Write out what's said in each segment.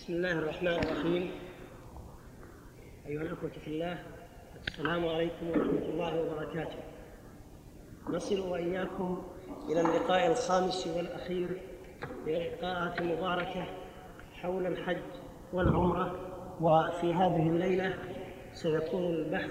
بسم الله الرحمن الرحيم. أيها الأخوة في الله، السلام عليكم ورحمة الله وبركاته. نصل وإياكم إلى اللقاء الخامس والأخير للقاءات المباركة حول الحج والعمرة. وفي هذه الليلة سيكون البحث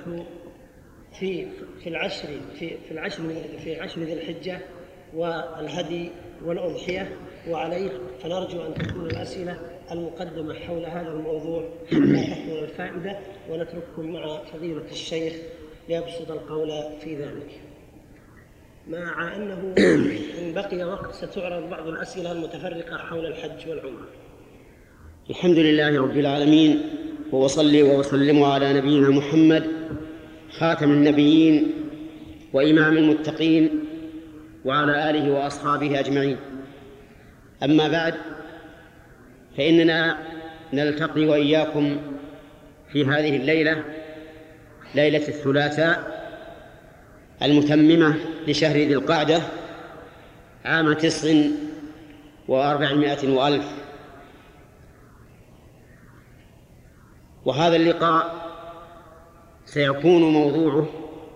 في عشر ذي الحجة والهدي والأضحية، وعليه فنرجو أن تكون الأسئلة المقدمة حول هذا الموضوع لا تكون الفائدة، ونترككم مع فضيلة الشيخ ليبسط القول في ذلك. مع أنه إن بقي وقت ستعرض بعض الأسئلة المتفرقة حول الحج والعمرة. الحمد لله رب العالمين، وأصلي وأسلم على نبينا محمد خاتم النبيين وإمام المتقين وعلى آله وأصحابه أجمعين. أما بعد، فإننا نلتقي وإياكم في هذه الليلة، ليلة الثلاثاء المتممة لشهر ذي القعدة عام 900 وألف. وهذا اللقاء سيكون موضوعه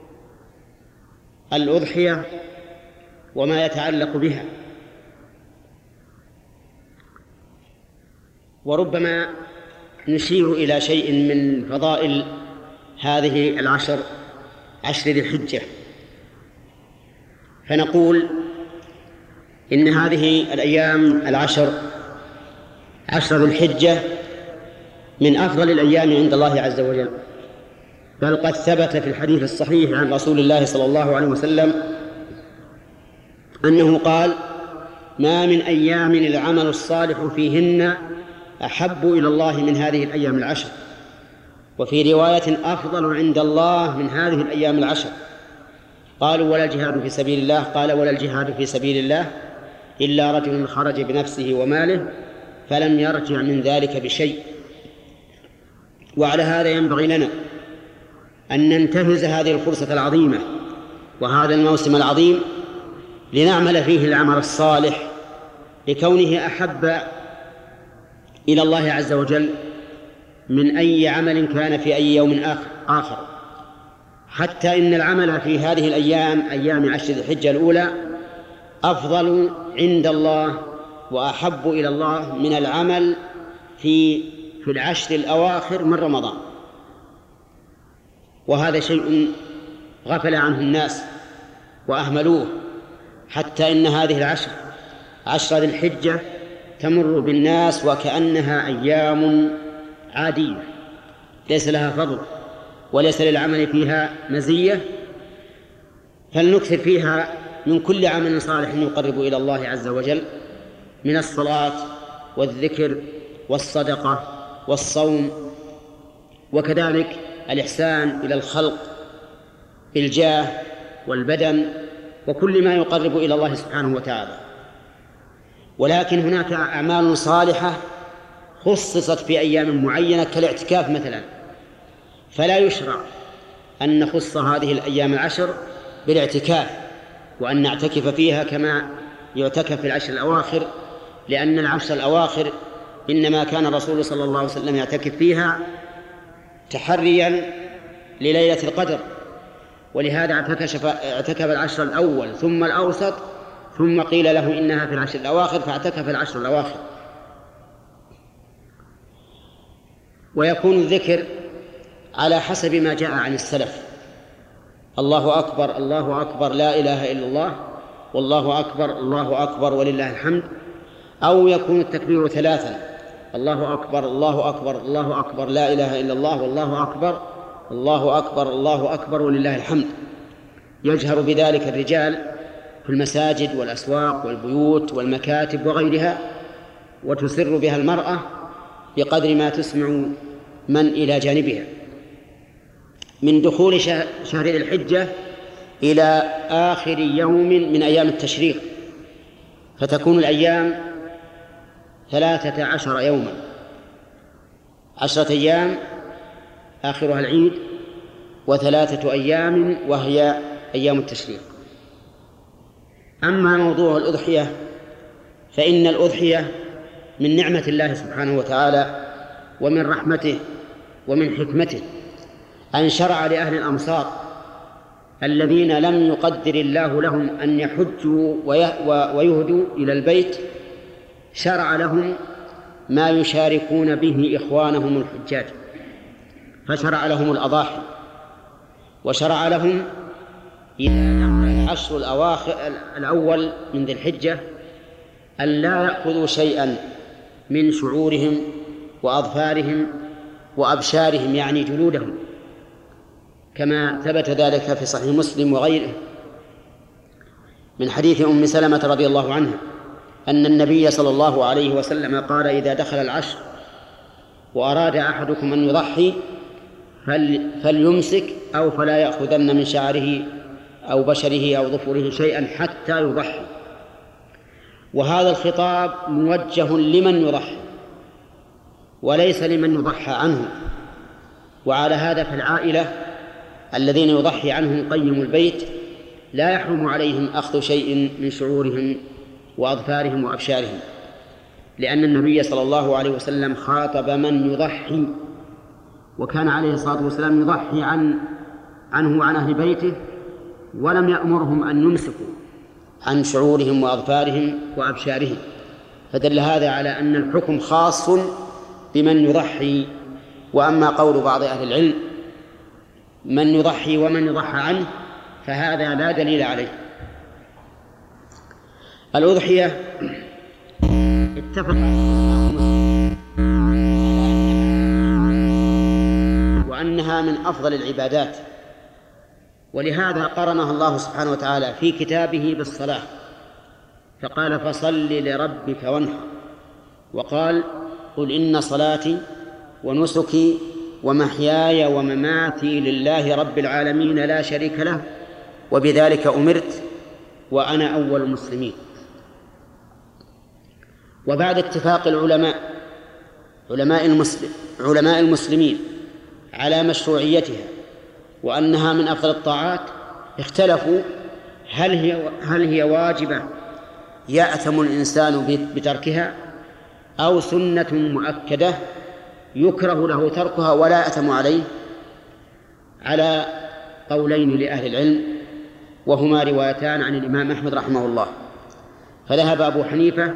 الأضحية وما يتعلق بها، وربما نشير إلى شيء من فضائل هذه عشر ذي الحجة، فنقول إن هذه الأيام عشر ذي الحجة من أفضل الأيام عند الله عز وجل، بل قد ثبت في الحديث الصحيح عن رسول الله صلى الله عليه وسلم أنه قال: ما من أيام العمل الصالح فيهن أحب إلى الله من هذه الأيام العشر. وفي رواية: أفضل عند الله من هذه الأيام العشر. قالوا: ولا الجهاد في سبيل الله؟ قال: ولا الجهاد في سبيل الله إلا رجل خرج بنفسه وماله فلم يرجع من ذلك بشيء. وعلى هذا ينبغي لنا أن ننتهز هذه الفرصة العظيمة وهذا الموسم العظيم لنعمل فيه العمل الصالح، لكونه أحب إلى الله عز وجل من أي عمل كان في أي يوم آخر، حتى إن العمل في هذه الأيام، أيام عشر ذي الحجة الأولى، أفضل عند الله وأحب إلى الله من العمل في العشر الأواخر من رمضان. وهذا شيء غفل عنه الناس وأهملوه، حتى إن هذه عشر ذي الحجة تمر بالناس وكأنها أيام عادية ليس لها فضل وليس للعمل فيها مزية، فلنكثر فيها من كل عمل صالح يقرب إلى الله عز وجل، من الصلاة والذكر والصدقة والصوم، وكذلك الإحسان إلى الخلق بالجاه والبدن وكل ما يقرب إلى الله سبحانه وتعالى. ولكن هناك أعمال صالحة خصصت في أيام معينة كالاعتكاف مثلا، فلا يشرع أن نخص هذه الأيام العشر بالاعتكاف وأن نعتكف فيها كما يعتكف في العشر الأواخر، لأن العشر الأواخر إنما كان الرسول صلى الله عليه وسلم يعتكف فيها تحريا لليلة القدر، ولهذا اعتكف العشر الأول ثم الأوسط، ثم قيل له إنها في العشر الأواخر فاعتكف العشر الأواخر. ويكون الذكر على حسب ما جاء عن السلف: الله أكبر الله أكبر لا إله إلا الله، والله أكبر الله أكبر ولله الحمد، أو يكون التكبير ثلاثا: الله أكبر الله أكبر الله أكبر لا إله إلا الله، والله أكبر الله أكبر الله أكبر ولله الحمد. يجهر بذلك الرجال في المساجد والأسواق والبيوت والمكاتب وغيرها، وتسر بها المرأة بقدر ما تسمع من إلى جانبها. من دخول شهر ذي الحجة إلى آخر يوم من أيام التشريق، فتكون الأيام 13 يوما، 10 أيام آخرها العيد، و3 أيام وهي أيام التشريق. أما موضوع الأضحية فإن الأضحية من نعمة الله سبحانه وتعالى ومن رحمته ومن حكمته أن شرع لأهل الأمصار الذين لم يقدر الله لهم أن يحجوا ويهدوا إلى البيت، شرع لهم ما يشاركون به إخوانهم الحجاج، فشرع لهم الأضاحي، وشرع لهم إذا دخل العشر الأول من ذي الحجة أن لا يأخذوا شيئا من شعورهم وأظفارهم وأبشارهم، يعني جلودهم، كما ثبت ذلك في صحيح مسلم وغيره من حديث أم سلمة رضي الله عنها أن النبي صلى الله عليه وسلم قال: إذا دخل العشر وأراد أحدكم أن يضحي فليمسك أو فلا يأخذن من شعره أو بشره أو ظفره شيئا حتى يضحي. وهذا الخطاب موجه لمن يضحي وليس لمن يضحى عنه. وعلى هذا فالعائلة الذين يضحي عنهم قيم البيت لا يحرم عليهم أخذ شيء من شعورهم وأظفارهم وأبشارهم، لأن النبي صلى الله عليه وسلم خاطب من يضحي، وكان عليه الصلاة والسلام يضحي عنه وعن أهل بيته، ولم يأمرهم أن يمسكوا عن شعورهم وأظفارهم وأبشارهم، فدل هذا على أن الحكم خاص بمن يضحي. وأما قول بعض أهل العلم من يضحي ومن يضحى عنه فهذا لا دليل عليه. الأضحية اتفق وأنها من أفضل العبادات، ولهذا قرنها الله سبحانه وتعالى في كتابه بالصلاة، فقال: فصل لربك وانحر، وقال: قل إن صلاتي ونسكي ومحياي ومماتي لله رب العالمين لا شريك له وبذلك أمرت وأنا أول المسلمين. وبعد اتفاق علماء المسلمين على مشروعيتها وأنها من أفضل الطاعات، اختلفوا هل هي واجبة يأثم الإنسان بتركها أو سنة مؤكدة يكره له تركها ولا يأثم عليه، على قولين لأهل العلم، وهما روايتان عن الإمام أحمد رحمه الله. فذهب أبو حنيفة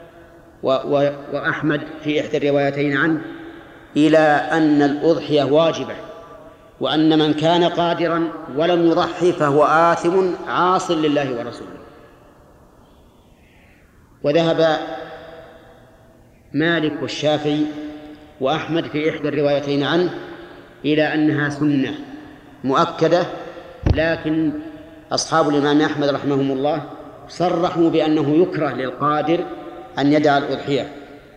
وأحمد في إحدى الروايتين عنه إلى أن الأضحية واجبة، وأن من كان قادرا ولم يضحي فهو آثم عاص لله ورسوله. وذهب مالك والشافعي وأحمد في إحدى الروايتين عنه إلى أنها سنة مؤكدة، لكن أصحاب الإمام أحمد رحمهم الله صرحوا بأنه يكره للقادر أن يدع الأضحية.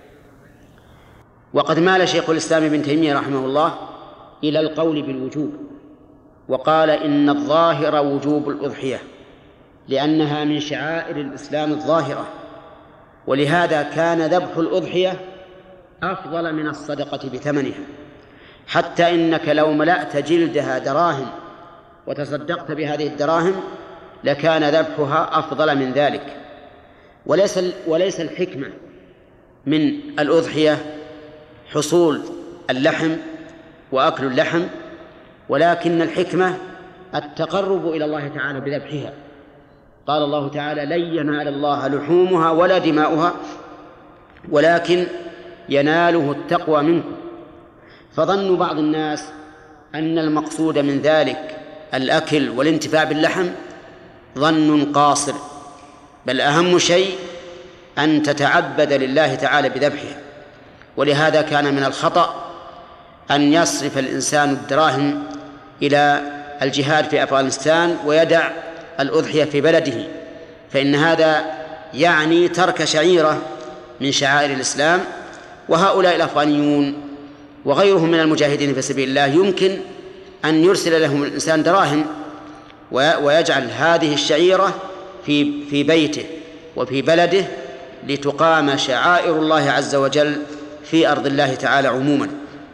وقد مال شيخ الإسلام ابن تيمية رحمه الله إلى القول بالوجوب، وقال: إن الظاهر وجوب الأضحية لأنها من شعائر الإسلام الظاهرة، ولهذا كان ذبح الأضحية أفضل من الصدقة بثمنها، حتى إنك لو ملأت جلدها دراهم وتصدقت بهذه الدراهم لكان ذبحها أفضل من ذلك. وليس الحكمة من الأضحية حصول اللحم وأكل اللحم، ولكن الحكمة التقرب إلى الله تعالى بذبحها. قال الله تعالى: لن ينال الله لحومها ولا دماؤها ولكن يناله التقوى منكم. فظن بعض الناس أن المقصود من ذلك الأكل والانتفاع باللحم ظن قاصر، بل أهم شيء أن تتعبد لله تعالى بذبحها. ولهذا كان من الخطأ أن يصرف الإنسان الدراهم إلى الجهاد في أفغانستان ويدع الأضحية في بلده، فإن هذا يعني ترك شعيرة من شعائر الإسلام. وهؤلاء الأفغانيون وغيرهم من المجاهدين في سبيل الله يمكن أن يرسل لهم الإنسان دراهم ويجعل هذه الشعيرة في بيته وفي بلده لتقام شعائر الله عز وجل في أرض الله تعالى عموما.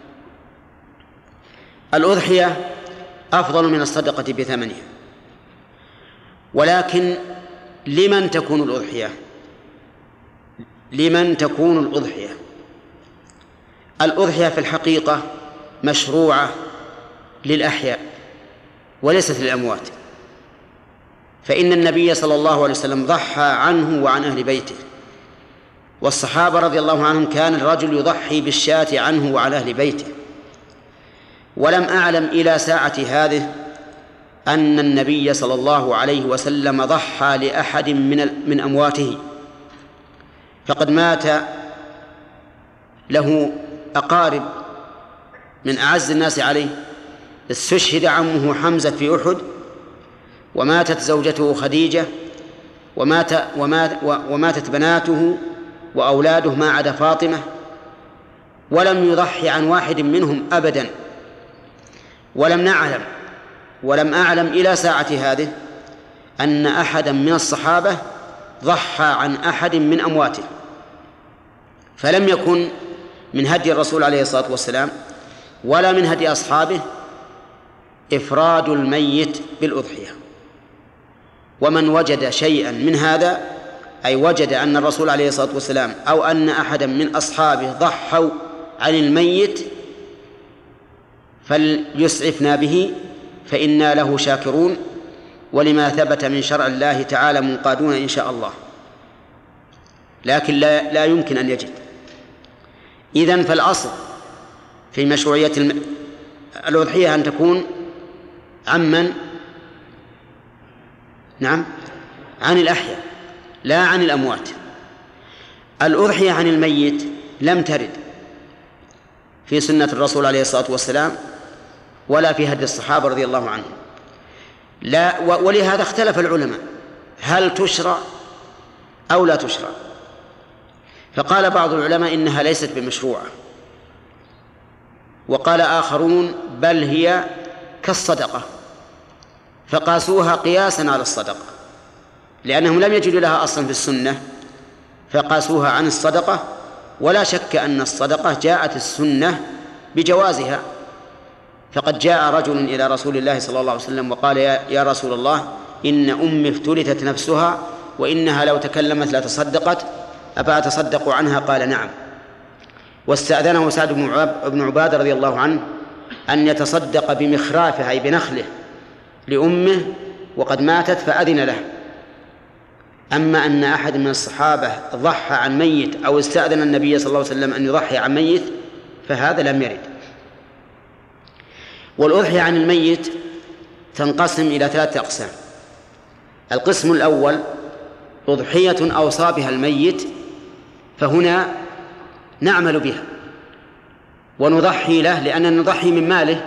الأضحية أفضل من الصدقة بثمنها، ولكن لمن تكون الأضحية؟ الأضحية في الحقيقة مشروعة للأحياء وليست للأموات، فإن النبي صلى الله عليه وسلم ضحى عنه وعن أهل بيته، والصحابة رضي الله عنهم كان الرجل يضحي بالشاة عنه وعن أهل بيته. ولم أعلم إلى ساعة هذه أن النبي صلى الله عليه وسلم ضحى لأحد من أمواته، فقد مات له أقارب من أعز الناس عليه. استشهد عمه حمزة في أحد، وماتت زوجته خديجة، وماتت بناته وأولاده ما عدا فاطمة، ولم يضحي عن واحد منهم أبدا. ولم أعلم إلى ساعة هذه أن أحدا من الصحابة ضحى عن أحد من أمواته. فلم يكن من هدي الرسول عليه الصلاة والسلام ولا من هدي أصحابه إفراد الميت بالأضحية. ومن وجد شيئا من هذا، أي وجد أن الرسول عليه الصلاة والسلام أو أن أحدا من أصحابه ضحوا عن الميت، فليسعفنا به فإنا له شاكرون، ولما ثبت من شرع الله تعالى منقادون إن شاء الله. لكن لا يمكن أن يجد. إذن فالأصل في مشروعية الأضحية أن تكون عمن؟ نعم، عن الأحياء لا عن الأموات. الأضحية عن الميت لم ترد في سنة الرسول عليه الصلاة والسلام ولا في هدي الصحابة رضي الله عنهم. ولهذا اختلف العلماء هل تشرع أو لا تشرع. فقال بعض العلماء إنها ليست بمشروعة، وقال آخرون بل هي كالصدقة، فقاسوها قياسا على الصدقة، لأنهم لم يجدوا لها أصلا في السنة فقاسوها عن الصدقة. ولا شك أن الصدقة جاءت السنة بجوازها، فقد جاء رجل إلى رسول الله صلى الله عليه وسلم وقال يا رسول الله إن أمي افتلتت نفسها وإنها لو تكلمت لتصدقت، أفأتصدق عنها؟ قال نعم. واستأذنه سعد بن عبادة رضي الله عنه أن يتصدق بمخرافه أي بنخله لأمه وقد ماتت فأذن له. أما أن أحد من الصحابة ضحى عن ميت أو استأذن النبي صلى الله عليه وسلم أن يضحي عن ميت فهذا لم يرد. والأضحية عن الميت تنقسم إلى 3 أقسام. القسم الأول أضحية أوصى بها الميت، فهنا نعمل بها ونضحي له، لأننا نضحي من ماله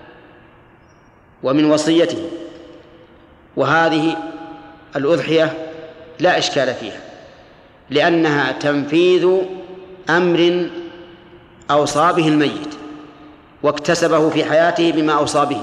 ومن وصيته، وهذه الأضحية لا إشكال فيها، لأنها تنفيذ أمر أوصى به الميت واكتسبه في حياته بما أوصى به.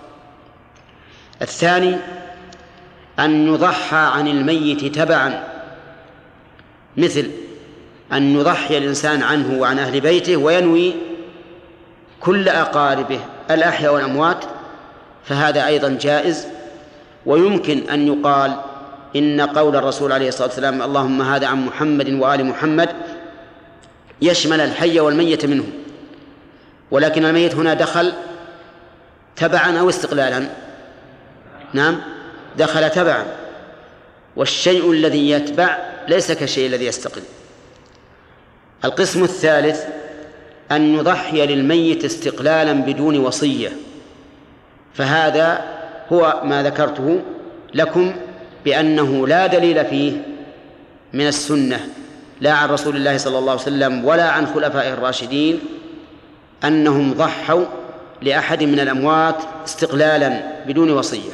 الثاني أن يضحى عن الميت تبعا، مثل أن يضحي الإنسان عنه وعن أهل بيته وينوي كل أقاربه الأحياء والأموات، فهذا أيضا جائز. ويمكن أن يقال إن قول الرسول عليه الصلاة والسلام اللهم هذا عن محمد وآل محمد يشمل الحي والميت منهم، ولكن الميت هنا دخل تبعا أو استقلالا؟ نعم، دخل تبعا، والشيء الذي يتبع ليس كالشيء الذي يستقل. القسم الثالث أن يضحي للميت استقلالا بدون وصية، فهذا هو ما ذكرته لكم بأنه لا دليل فيه من السنة لا عن رسول الله صلى الله عليه وسلم ولا عن خلفائه الراشدين أنهم ضحوا لأحد من الأموات استقلالا بدون وصية.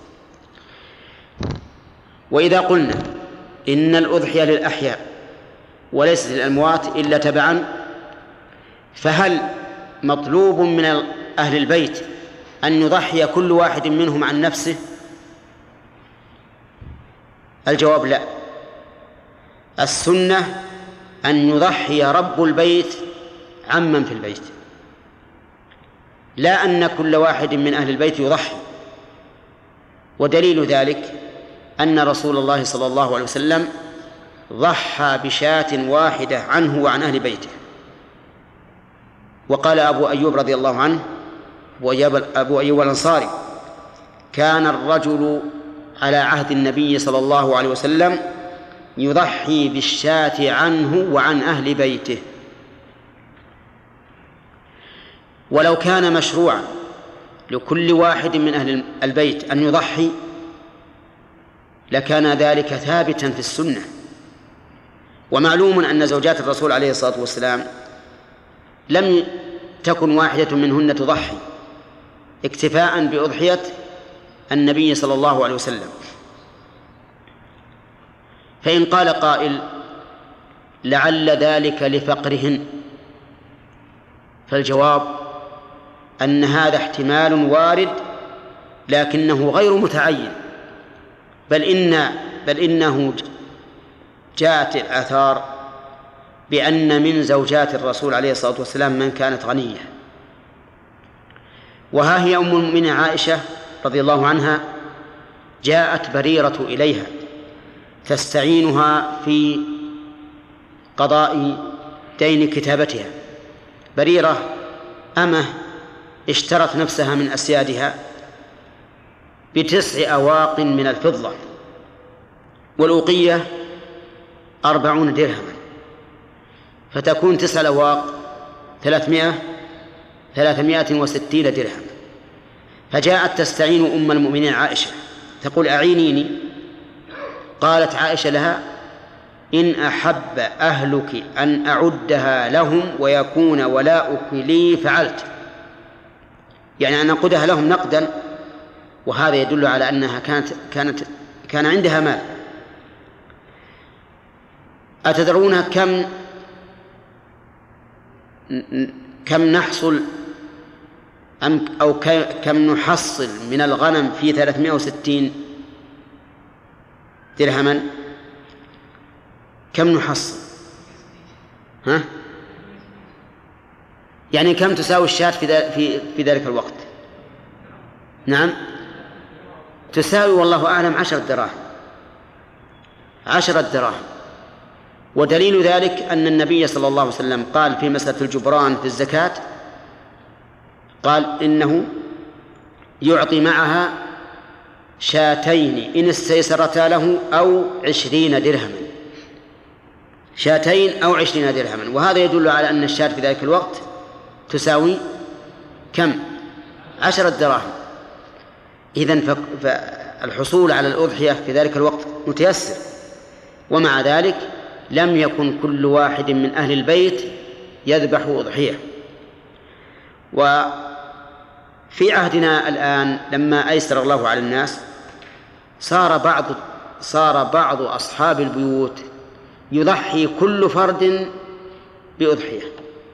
وإذا قلنا إن الأضحية للأحياء وليست للأموات إلا تبعا، فهل مطلوب من أهل البيت أن يضحي كل واحد منهم عن نفسه؟ الجواب لا. السنة أن يضحي رب البيت عمن في البيت، لا أن كل واحد من أهل البيت يضحي. ودليل ذلك أن رسول الله صلى الله عليه وسلم ضحى بشاة واحدة عنه وعن أهل بيته، وقال أبو أيوب رضي الله عنه، أبو أيوب الأنصاري: كان الرجل على عهد النبي صلى الله عليه وسلم يضحي بالشاة عنه وعن أهل بيته. ولو كان مشروعا لكل واحد من أهل البيت أن يضحي لكان ذلك ثابتا في السنة. ومعلوم أن زوجات الرسول عليه الصلاة والسلام لم تكن واحدة منهن تضحي اكتفاء بأضحية النبي صلى الله عليه وسلم. فإن قال قائل: لعل ذلك لفقرهن، فالجواب أن هذا احتمال وارد لكنه غير متعين، بل إنه جاءت الآثار بأن من زوجات الرسول عليه الصلاة والسلام من كانت غنية. وها هي أم المؤمنين عائشة رضي الله عنها جاءت بريرة إليها تستعينها في قضاء دين كتابتها. بريرة أمه اشترت نفسها من أسيادها ب9 أواق من الفضة، والأوقية 40 درهما، فتكون 9 الأواق 360 درهم. فجاءت تستعين أم المؤمنين عائشة تقول: أعينيني. قالت عائشة لها: إن أحب أهلك أن أعدها لهم ويكون ولاؤك لي فعلت، يعني أن أنقدها لهم نقدا، وهذا يدل على أنها كان عندها مال. أتدرون كم نحصل أو كم نحصل من الغنم في 360 درهما؟ كم نحصل؟ يعني كم تساوي الشاة في ذلك الوقت؟ نعم، تساوي والله أعلم 10 دراهم. 10 دراهم. ودليل ذلك أن النبي صلى الله عليه وسلم قال في مسألة الجبران في الزكاة، قال: إنه يعطي معها 2 إن استيسرتا له أو 20 درهما. 2 أو 20 درهما. وهذا يدل على أن الشاة في ذلك الوقت تساوي كم؟ 10 دراهم. إذن فالحصول على الأضحية في ذلك الوقت متيسر. ومع ذلك لم يكن كل واحد من أهل البيت يذبح أضحية. وفي عهدنا الآن لما أيسر الله على الناس صار بعض أصحاب البيوت يضحي كل فرد بأضحية،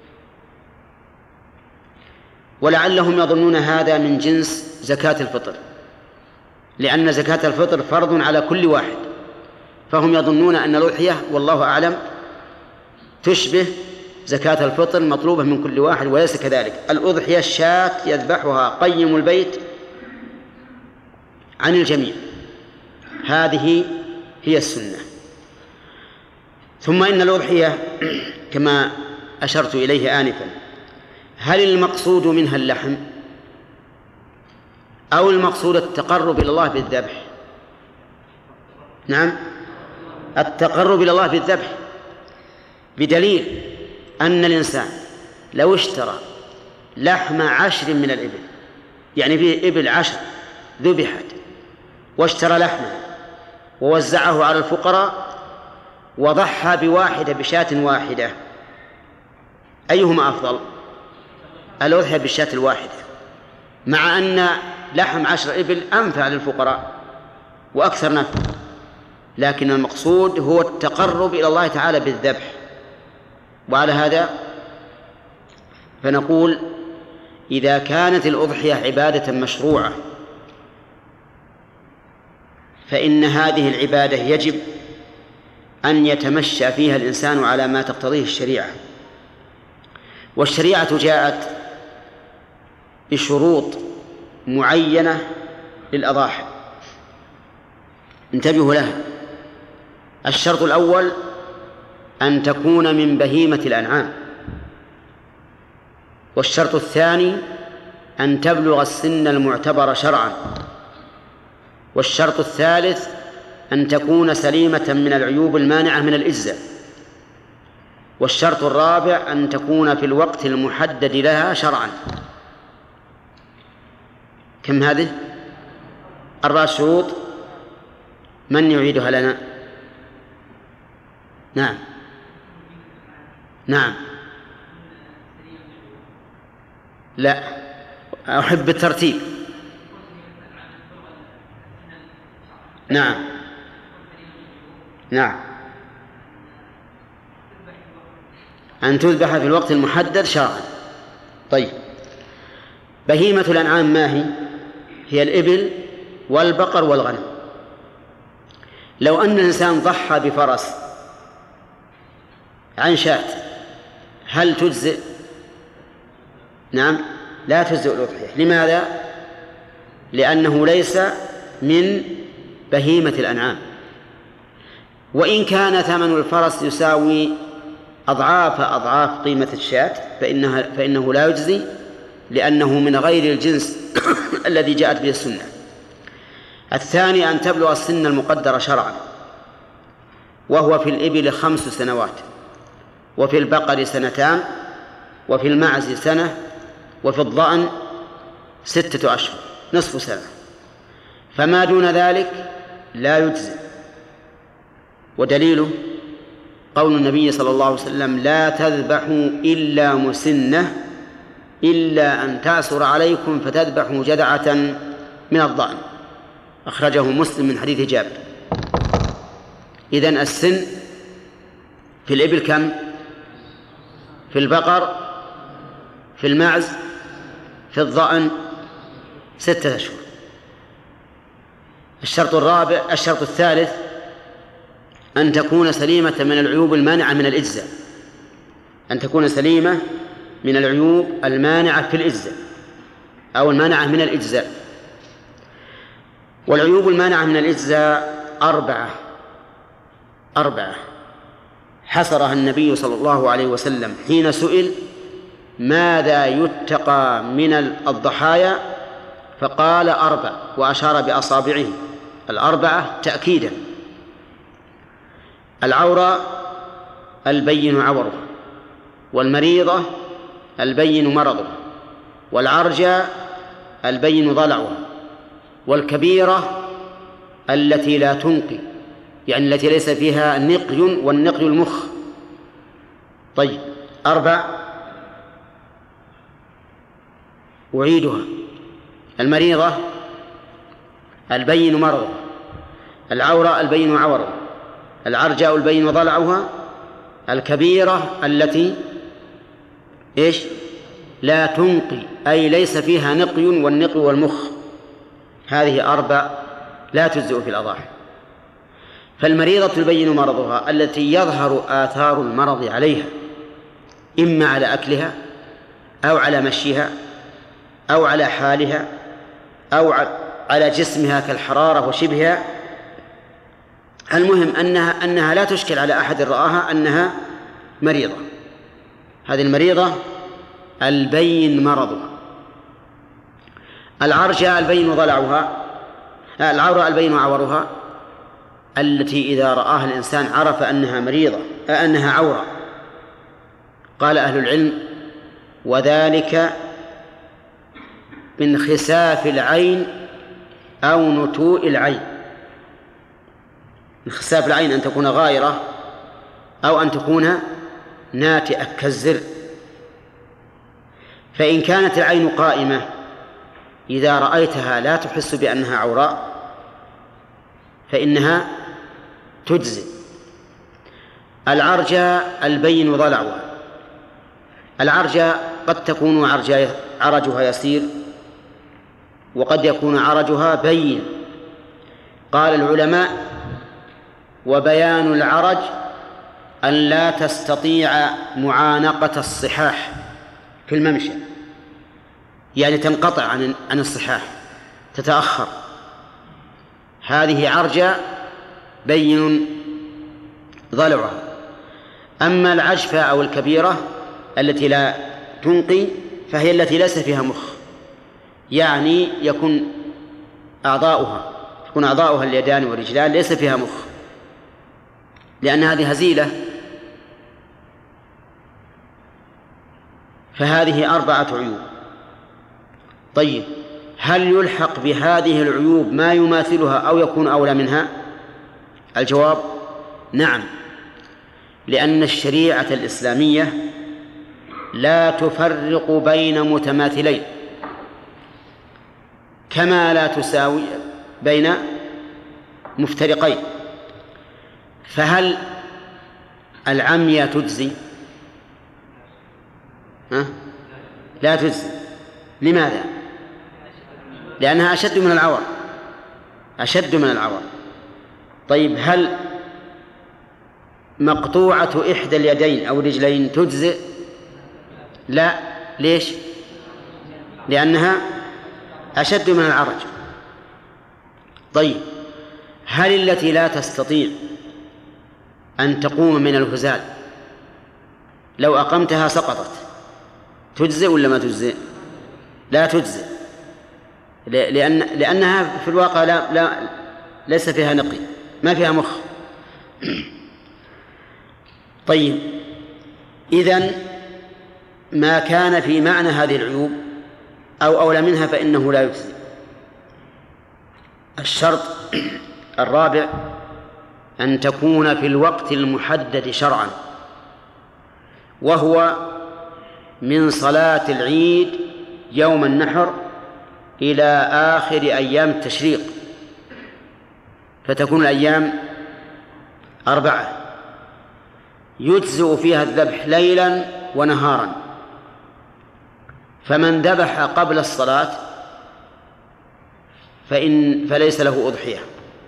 ولعلهم يظنون هذا من جنس زكاة الفطر، لأن زكاة الفطر فرض على كل واحد، فهم يظنون أن الأضحية والله أعلم تشبه زكاة الفطر مطلوبة من كل واحد، وليس كذلك. الأضحية الشاة يذبحها قيم البيت عن الجميع، هذه هي السنة. ثم إن الأضحية كما أشرت إليه آنفا، هل المقصود منها اللحم أو المقصود التقرب إلى الله بالذبح؟ نعم، التقرب إلى الله بالذبح، بدليل أن الإنسان لو اشترى لحم 10 من الإبل، يعني فيه إبل 10 ذبحت، واشترى لحمه ووزعه على الفقراء وضحى بواحدة بشاة واحدة، أيهما أفضل؟ الأضحية بالشاة الواحدة، مع أن لحم 10 إبل أنفع للفقراء وأكثر نفع، لكن المقصود هو التقرب إلى الله تعالى بالذبح. وعلى هذا فنقول: إذا كانت الأضحية عبادة مشروعة فإن هذه العبادة يجب أن يتمشى فيها الإنسان على ما تقتضيه الشريعة. والشريعة جاءت بشروط معينة للأضاحي، انتبهوا لها. الشرط الأول أن تكون من بهيمة الأنعام، والشرط الثاني أن تبلغ السن المعتبر شرعا. والشرط الثالث أن تكون سليمة من العيوب المانعة من الإجزاء. والشرط الرابع أن تكون في الوقت المحدد لها شرعا. كم هذه؟ 4 شروط. من يعيدها لنا؟ نعم نعم. لا، أحب الترتيب. نعم نعم. أن تذبح في الوقت المحدد شرعا. طيب، بهيمة الأنعام ما هي؟ هي الإبل والبقر والغنم. لو أن الإنسان ضحى بفرس عن شاة هل تجزئ؟ نعم، لا تجزئ الأضحية. لماذا؟ لأنه ليس من بهيمة الأنعام، وإن كان ثمن الفرس يساوي أضعاف قيمة الشاة فإنه لا يجزي، لأنه من غير الجنس الذي جاءت به السنة. الثاني أن تبلغ السن المقدر شرعا، وهو في الإبل 5 سنوات، وفي البقر 2 سنين، وفي المعز 1 سنة، وفي الضأن 6 أشهر، نصف سنة. فما دون ذلك لا يجزي. ودليله قول النبي صلى الله عليه وسلم: لا تذبحوا إلا مسنة إلا أن تعسر عليكم فتذبحوا جذعة من الضأن. أخرجه مسلم من حديث جابر. إذن السن في الإبل كم؟ في البقر، في المعز، في الضأن 6 أشهر. الشرط الثالث أن تكون سليمة من العيوب المانعة من الإجزاء. أن تكون سليمة من العيوب المانعة في الإجزاء أو المانعة من الإجزاء. والعيوب المانعة من الإجزاء 4 حصرها النبي صلى الله عليه وسلم حين سئل: ماذا يتقى من الضحايا؟ فقال: 4، وأشار بأصابعه 4 تأكيدا. العورة البين عوره، والمريضة البين مرضه، والعرجة البين ضلعها، والكبيرة التي لا تنقي، يعني التي ليس فيها نقي، والنقي المخ. طيب، 4 أعيدها: المريضة البين مرضه، العورة البين عوره، العرجاء البين ضلعها، الكبيرة التي لا تنقي، أي ليس فيها نقي، والنقي والمخ. هذه 4 لا تجزئ في الأضاحي. فالمريضة البين مرضها التي يظهر آثار المرض عليها، إما على أكلها أو على مشيها أو على حالها أو على جسمها كالحرارة وشبهها. المهم أنها لا تشكل على أحد رآها أنها مريضة. هذه المريضة البين مرضها. العرجة البين ضلعها، العورة البين عورها، التي إذا رآها الإنسان عرف أنها مريضة، أنها عورة. قال أهل العلم: وذلك من خساف العين أو نتوء العين. من خساف العين أن تكون غائرة أو أن تكون ناتئة كالزر. فإن كانت العين قائمة إذا رأيتها لا تحس بأنها عوراء فإنها تجزي. العرجة البين ضلعها، العرجة قد تكون عرجها يسير، وقد يكون عرجها بين. قال العلماء: وبيان العرج أن لا تستطيع معانقة الصحاح في الممشى، يعني تنقطع عن الصحاح، تتأخر. هذه عرجة بين ضلعها. أما العجفة أو الكبيرة التي لا تنقي فهي التي ليس فيها مخ، يعني يكون أعضاؤها اليدان والرجلان ليس فيها مخ، لأن هذه هزيلة. فهذه 4 عيوب. طيب، هل يلحق بهذه العيوب ما يماثلها أو يكون أولى منها؟ الجواب نعم، لأن الشريعة الإسلامية لا تفرق بين متماثلين كما لا تساوي بين مفترقين. فهل العمية تجزي؟ لا تجزي. لماذا؟ لأنها أشد من العور. طيب، هل مقطوعة إحدى اليدين أو الرجلين تجزئ؟ لا. ليش؟ لأنها أشد من العرج. طيب، هل التي لا تستطيع أن تقوم من الهزال لو أقمتها سقطت تجزئ ولا ما تجزئ؟ لا تجزئ، لأنها في الواقع ليس فيها نقي، ما فيها مخ. طيب، إذن ما كان في معنى هذه العيوب أو أولى منها فإنه لا يجزي. الشرط الرابع أن تكون في الوقت المحدد شرعا، وهو من صلاة العيد يوم النحر إلى آخر أيام التشريق، فتكون الأيام 4 يجزئ فيها الذبح ليلا ونهارا. فمن ذبح قبل الصلاة فليس له أضحية،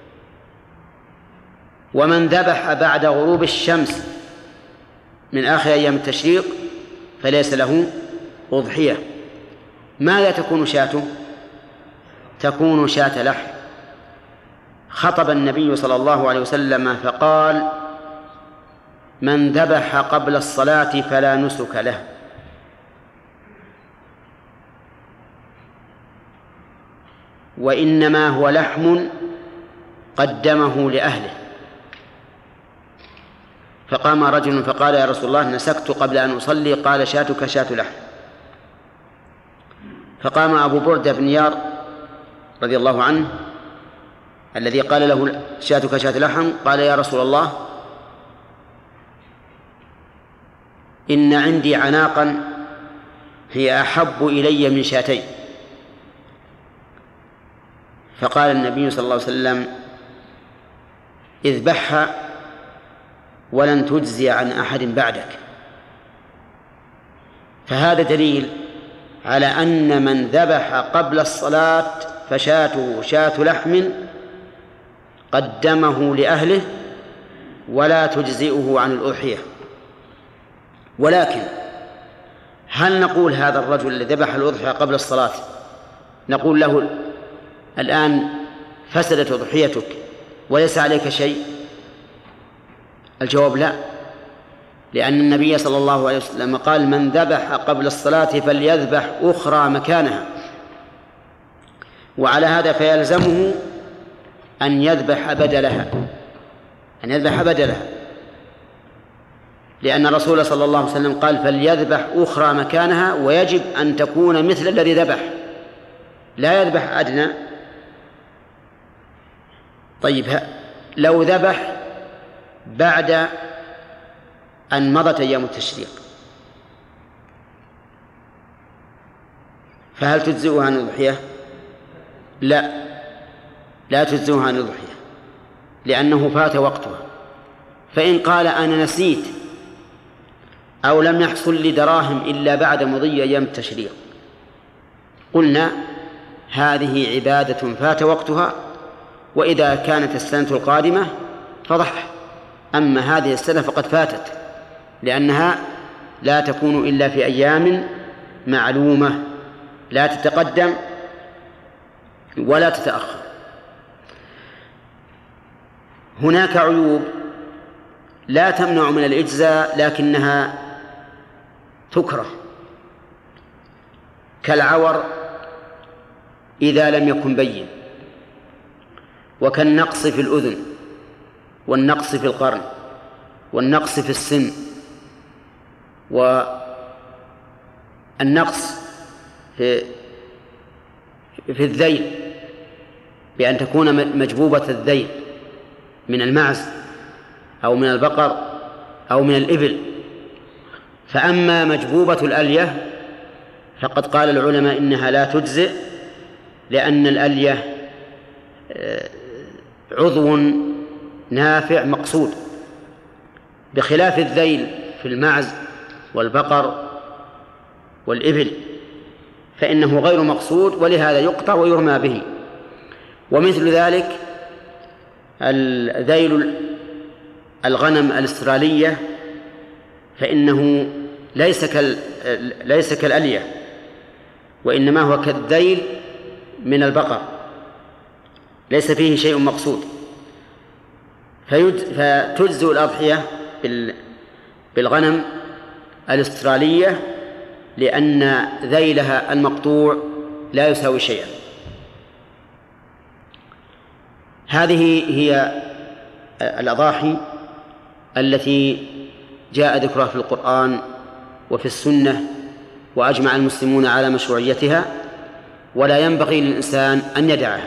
ومن ذبح بعد غروب الشمس من آخر أيام التشريق فليس له أضحية. ماذا تكون شاته؟ تكون شاة لحم. خطب النبي صلى الله عليه وسلم فقال: من ذبح قبل الصلاة فلا نسك له. وإنما هو لحم قدمه لأهله. فقام رجل فقال: يا رسول الله، نسكت قبل أن أصلي. قال: شاتك شاة لحم. فقام أبو بردة بن يار رضي الله عنه الذي قال له شاتك شاة لحم، قال: يا رسول الله، إن عندي عناقا هي أحب إلي من شاتين. فقال النبي صلى الله عليه وسلم: اذبحها ولن تجزي عن أحد بعدك. فهذا دليل على أن من ذبح قبل الصلاة فشاته شاة لحم قدمه لأهله ولا تجزئه عن الأضحية. ولكن هل نقول هذا الرجل الذي ذبح الأضحية قبل الصلاة نقول له: الآن فسدت أضحيتك وليس عليك شيء؟ الجواب لا، لأن النبي صلى الله عليه وسلم قال: من ذبح قبل الصلاة فليذبح أخرى مكانها. وعلى هذا فيلزمه أن يذبح بدلها، لأن الرسول صلى الله عليه وسلم قال: فليذبح أخرى مكانها، ويجب أن تكون مثل الذي ذبح، لا يذبح أدنى. طيب، لو ذبح بعد أن مضت أيام التشريق فهل تجزئها عن الأضحية؟ لا تجزئها عن الأضحية، لأنه فات وقتها. فإن قال: أنا نسيت أو لم يحصل لي دراهم إلا بعد مضي أيام التشريق، قلنا: هذه عبادة فات وقتها، وإذا كانت السنة القادمة فضح. أما هذه السنة فقد فاتت، لأنها لا تكون إلا في أيام معلومة، لا تتقدم ولا تتأخر. هناك عيوب لا تمنع من الإجزاء لكنها تكره. كالعور إذا لم يكن بين، وكالنقص في الأذن، والنقص في القرن، والنقص في السن، والنقص في الذيل بأن تكون مجبوبة الذيل من المعز أو من البقر أو من الإبل. فأما مجبوبة الألية فقد قال العلماء إنها لا تجزئ، لأن الألية عضو نافع مقصود، بخلاف الذيل في المعز والبقر والإبل فإنه غير مقصود، ولهذا يقطع ويرمى به. ومثل ذلك الذيل الغنم الأسترالية فإنه ليس كالألية، وإنما هو كالذيل من البقر، ليس فيه شيء مقصود. فتجزئ الأضحية بالغنم الأسترالية لأن ذيلها المقطوع لا يساوي شيئا. هذه هي الأضاحي التي جاء ذكرها في القرآن وفي السنة، وأجمع المسلمون على مشروعيتها، ولا ينبغي للإنسان أن يدعها.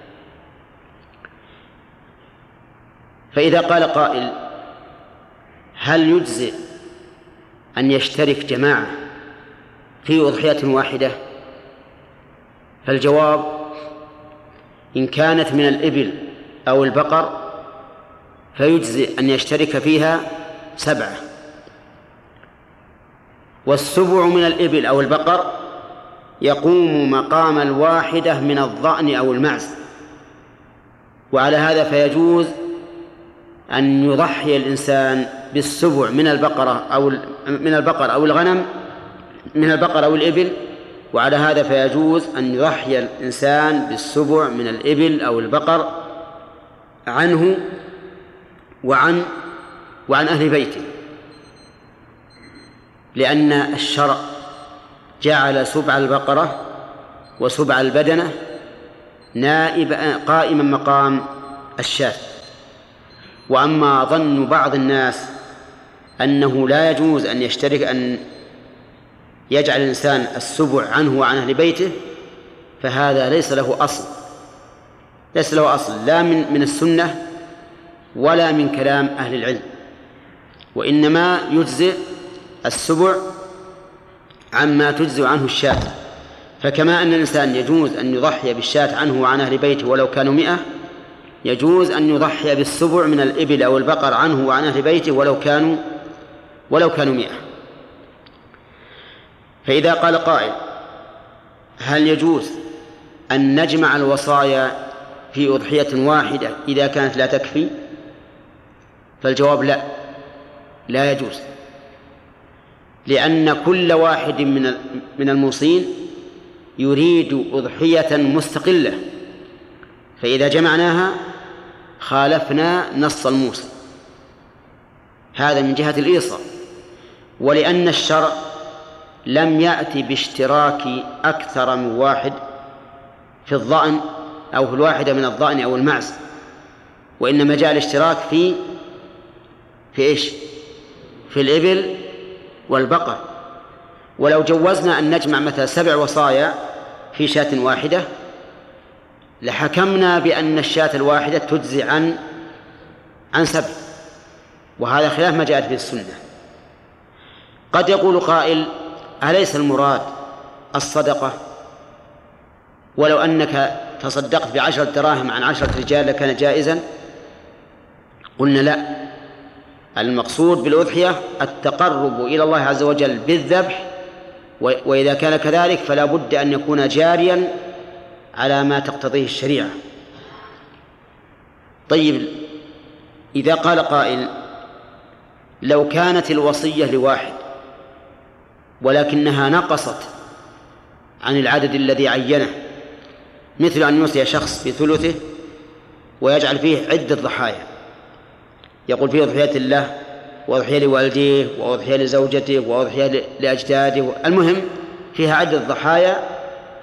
فإذا قال قائل: هل يجزئ أن يشترك جماعة في أضحية واحدة؟ فالجواب: إن كانت من الإبل أو البقر فيجزئ أن يشترك فيها 7، والسبع من الإبل أو البقر يقوم مقام الواحدة من الضأن أو المعز. وعلى هذا فيجوز أن يضحي الإنسان بالسبع من البقر أو الغنم، من البقر أو الإبل. وعلى هذا فيجوز أن يضحي الإنسان بالسبع من الإبل أو البقر عنه وعن أهل بيته، لأن الشرع جعل سبع البقرة وسبع البدنة قائما مقام الشاة. وأما ظن بعض الناس أنه لا يجوز أن يشترك، أن يجعل الإنسان السبع عنه وعن أهل بيته، فهذا ليس له أصل لا من السنة ولا من كلام أهل العلم، وإنما يجزئ السبع عما تجزئ عنه الشاة. فكما أن الإنسان يجوز أن يضحي بالشاة عنه وعن أهل بيته ولو كانوا 100، يجوز أن يضحي بالسبع من الإبل أو البقر عنه وعن أهل بيته ولو كانوا 100. فإذا قال قائل: هل يجوز أن نجمع الوصايا في أضحية واحدة إذا كانت لا تكفي؟ فالجواب: لا يجوز، لأن كل واحد من الموصين يريد أضحية مستقلة، فإذا جمعناها خالفنا نص الموصي. هذا من جهة الإيصال. ولأن الشرع لم يأتي باشتراك أكثر من واحد في الضأن أو في الواحدة من الضأن أو المعز، وإنما جاء الاشتراك في إيش؟ في الإبل والبقر. ولو جوزنا أن نجمع مثلا 7 وصايا في شاة واحدة لحكمنا بأن الشاة الواحدة تجزي عن 7، وهذا خلاف ما جاءت به السنة. قد يقول قائل: أليس المراد الصدقة؟ ولو أنك تصدقت ب10 دراهم عن 10 رجال لكان جائزا؟ قلنا: لا، المقصود بالأضحية التقرب إلى الله عز وجل بالذبح، وإذا كان كذلك فلا بد أن يكون جاريا على ما تقتضيه الشريعة. طيب، إذا قال قائل: لو كانت الوصية لواحد ولكنها نقصت عن العدد الذي عينه، مثل أن يوصي شخص بثلثه ويجعل فيه عدة ضحايا، يقول فيه أضحية الله وأضحية لوالديه وأضحية لزوجته وأضحية لأجداده، المهم فيها عدة ضحايا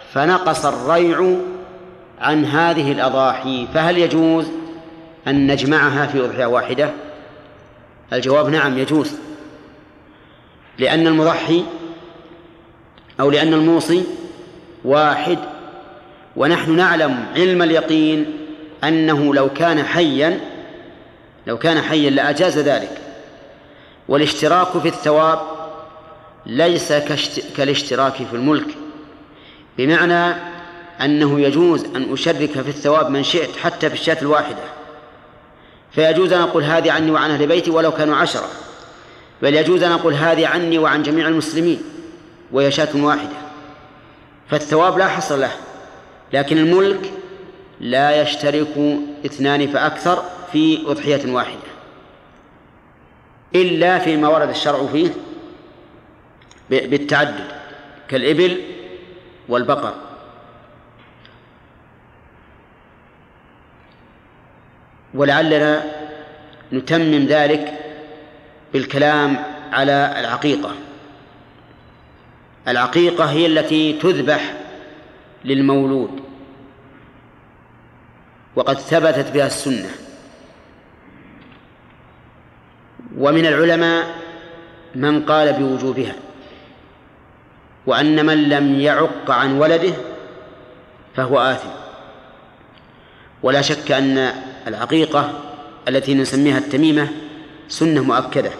فنقص الريع عن هذه الأضاحي، فهل يجوز أن نجمعها في أضحية واحدة؟ الجواب نعم يجوز، لأن المضحي أو لأن الموصي واحد، ونحن نعلم علم اليقين أنه لو كان حيا لأجاز ذلك. والاشتراك في الثواب ليس كالاشتراك في الملك، بمعنى أنه يجوز أن أشرك في الثواب من شئت حتى في الشاة الواحدة، فيجوز أن أقول هذه عني وعن أهل بيتي ولو كانوا 10، بل يجوز أن أقول هذه عني وعن جميع المسلمين وهي شاة واحدة، فالثواب لا حصر له. لكن الملك لا يشترك 2 فأكثر في أضحية واحدة إلا فيما ورد الشرع فيه بالتعدد كالإبل والبقر. ولعلنا نتمم ذلك بالكلام على العقيقة. العقيقة هي التي تذبح للمولود، وقد ثبتت بها السنة. ومن العلماء من قال بوجوبها، وأن من لم يعق عن ولده فهو آثم. ولا شك أن العقيقة التي نسميها التميمة سنة مؤكدة.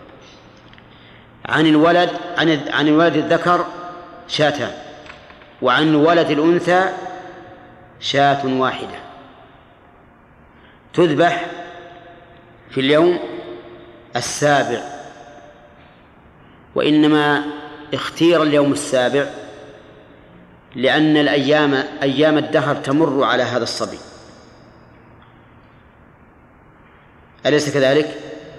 عن الولد الذكر شاتان، وعن ولد الأنثى شاة واحدة تذبح في اليوم 7. وإنما اختير اليوم 7 لأن أيام الدهر تمر على هذا الصبي، أليس كذلك؟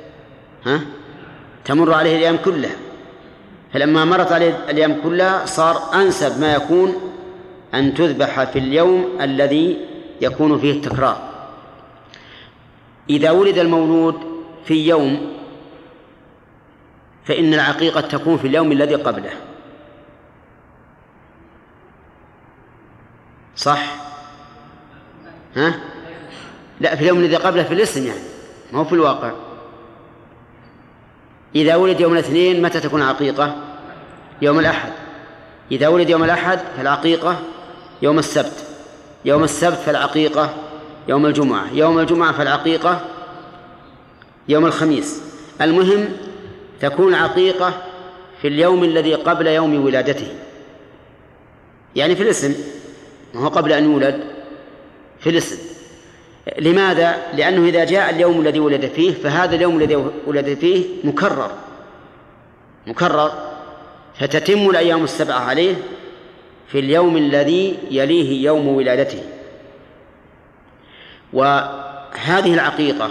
تمر عليه الأيام كلها، فلما مرت عليه الأيام كلها صار أنسب ما يكون أن تذبح في اليوم الذي يكون فيه التكرار. إذا ولد المولود في يوم فإن العقيقة تكون في اليوم الذي قبله، صح؟ لا، في اليوم الذي قبله في الاسم يعني، ما هو في الواقع. إذا ولد يوم الاثنين متى تكون عقيقة؟ يوم الأحد. إذا ولد يوم الأحد فالعقيقة يوم السبت، يوم السبت فالعقيقة يوم الجمعة، يوم الجمعة فالعقيقة يوم الخميس. المهم تكون عقيقة في اليوم الذي قبل يوم ولادته، يعني في الاسم، ما هو قبل أن يولد، في الاسم. لماذا؟ لأنه إذا جاء اليوم الذي ولد فيه فهذا اليوم الذي ولد فيه مكرر، فتتم الأيام 7 عليه في اليوم الذي يليه يوم ولادته. وهذه العقيقة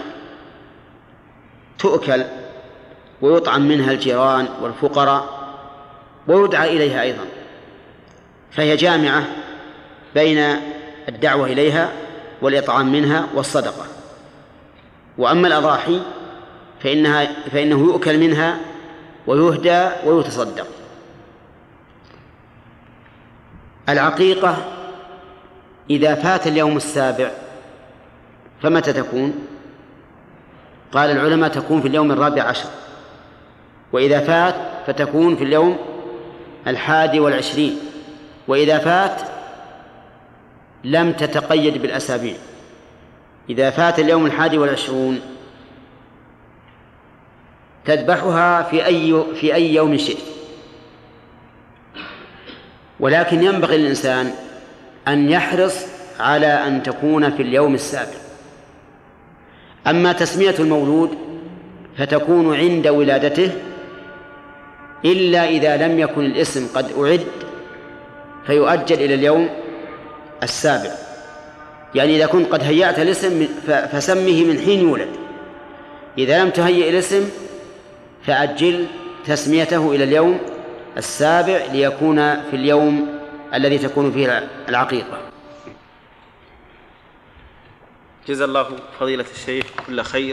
تؤكل ويطعم منها الجيران والفقراء ويدعى إليها أيضا، فهي جامعة بين الدعوة إليها والإطعام منها والصدقة. وأما الأضاحي فإنه يؤكل منها ويهدى ويتصدق. العقيقة إذا فات اليوم 7 فمتى تكون؟ قال العلماء تكون في اليوم 14، وإذا فات فتكون في اليوم 21، وإذا فات لم تتقيد بالأسابيع. إذا فات اليوم 21 تذبحها في أي يوم شئت، ولكن ينبغي للإنسان أن يحرص على أن تكون في اليوم 7. أما تسمية المولود فتكون عند ولادته، إلا إذا لم يكن الاسم قد أعد فيؤجل إلى اليوم 7. يعني إذا كنت قد هيأت الاسم فسمه من حين يولد، إذا لم تهيئ الاسم فأجل تسميته إلى اليوم 7 ليكون في اليوم الذي تكون فيه العقيقة. جزا الله فضيلة الشيخ كل خير.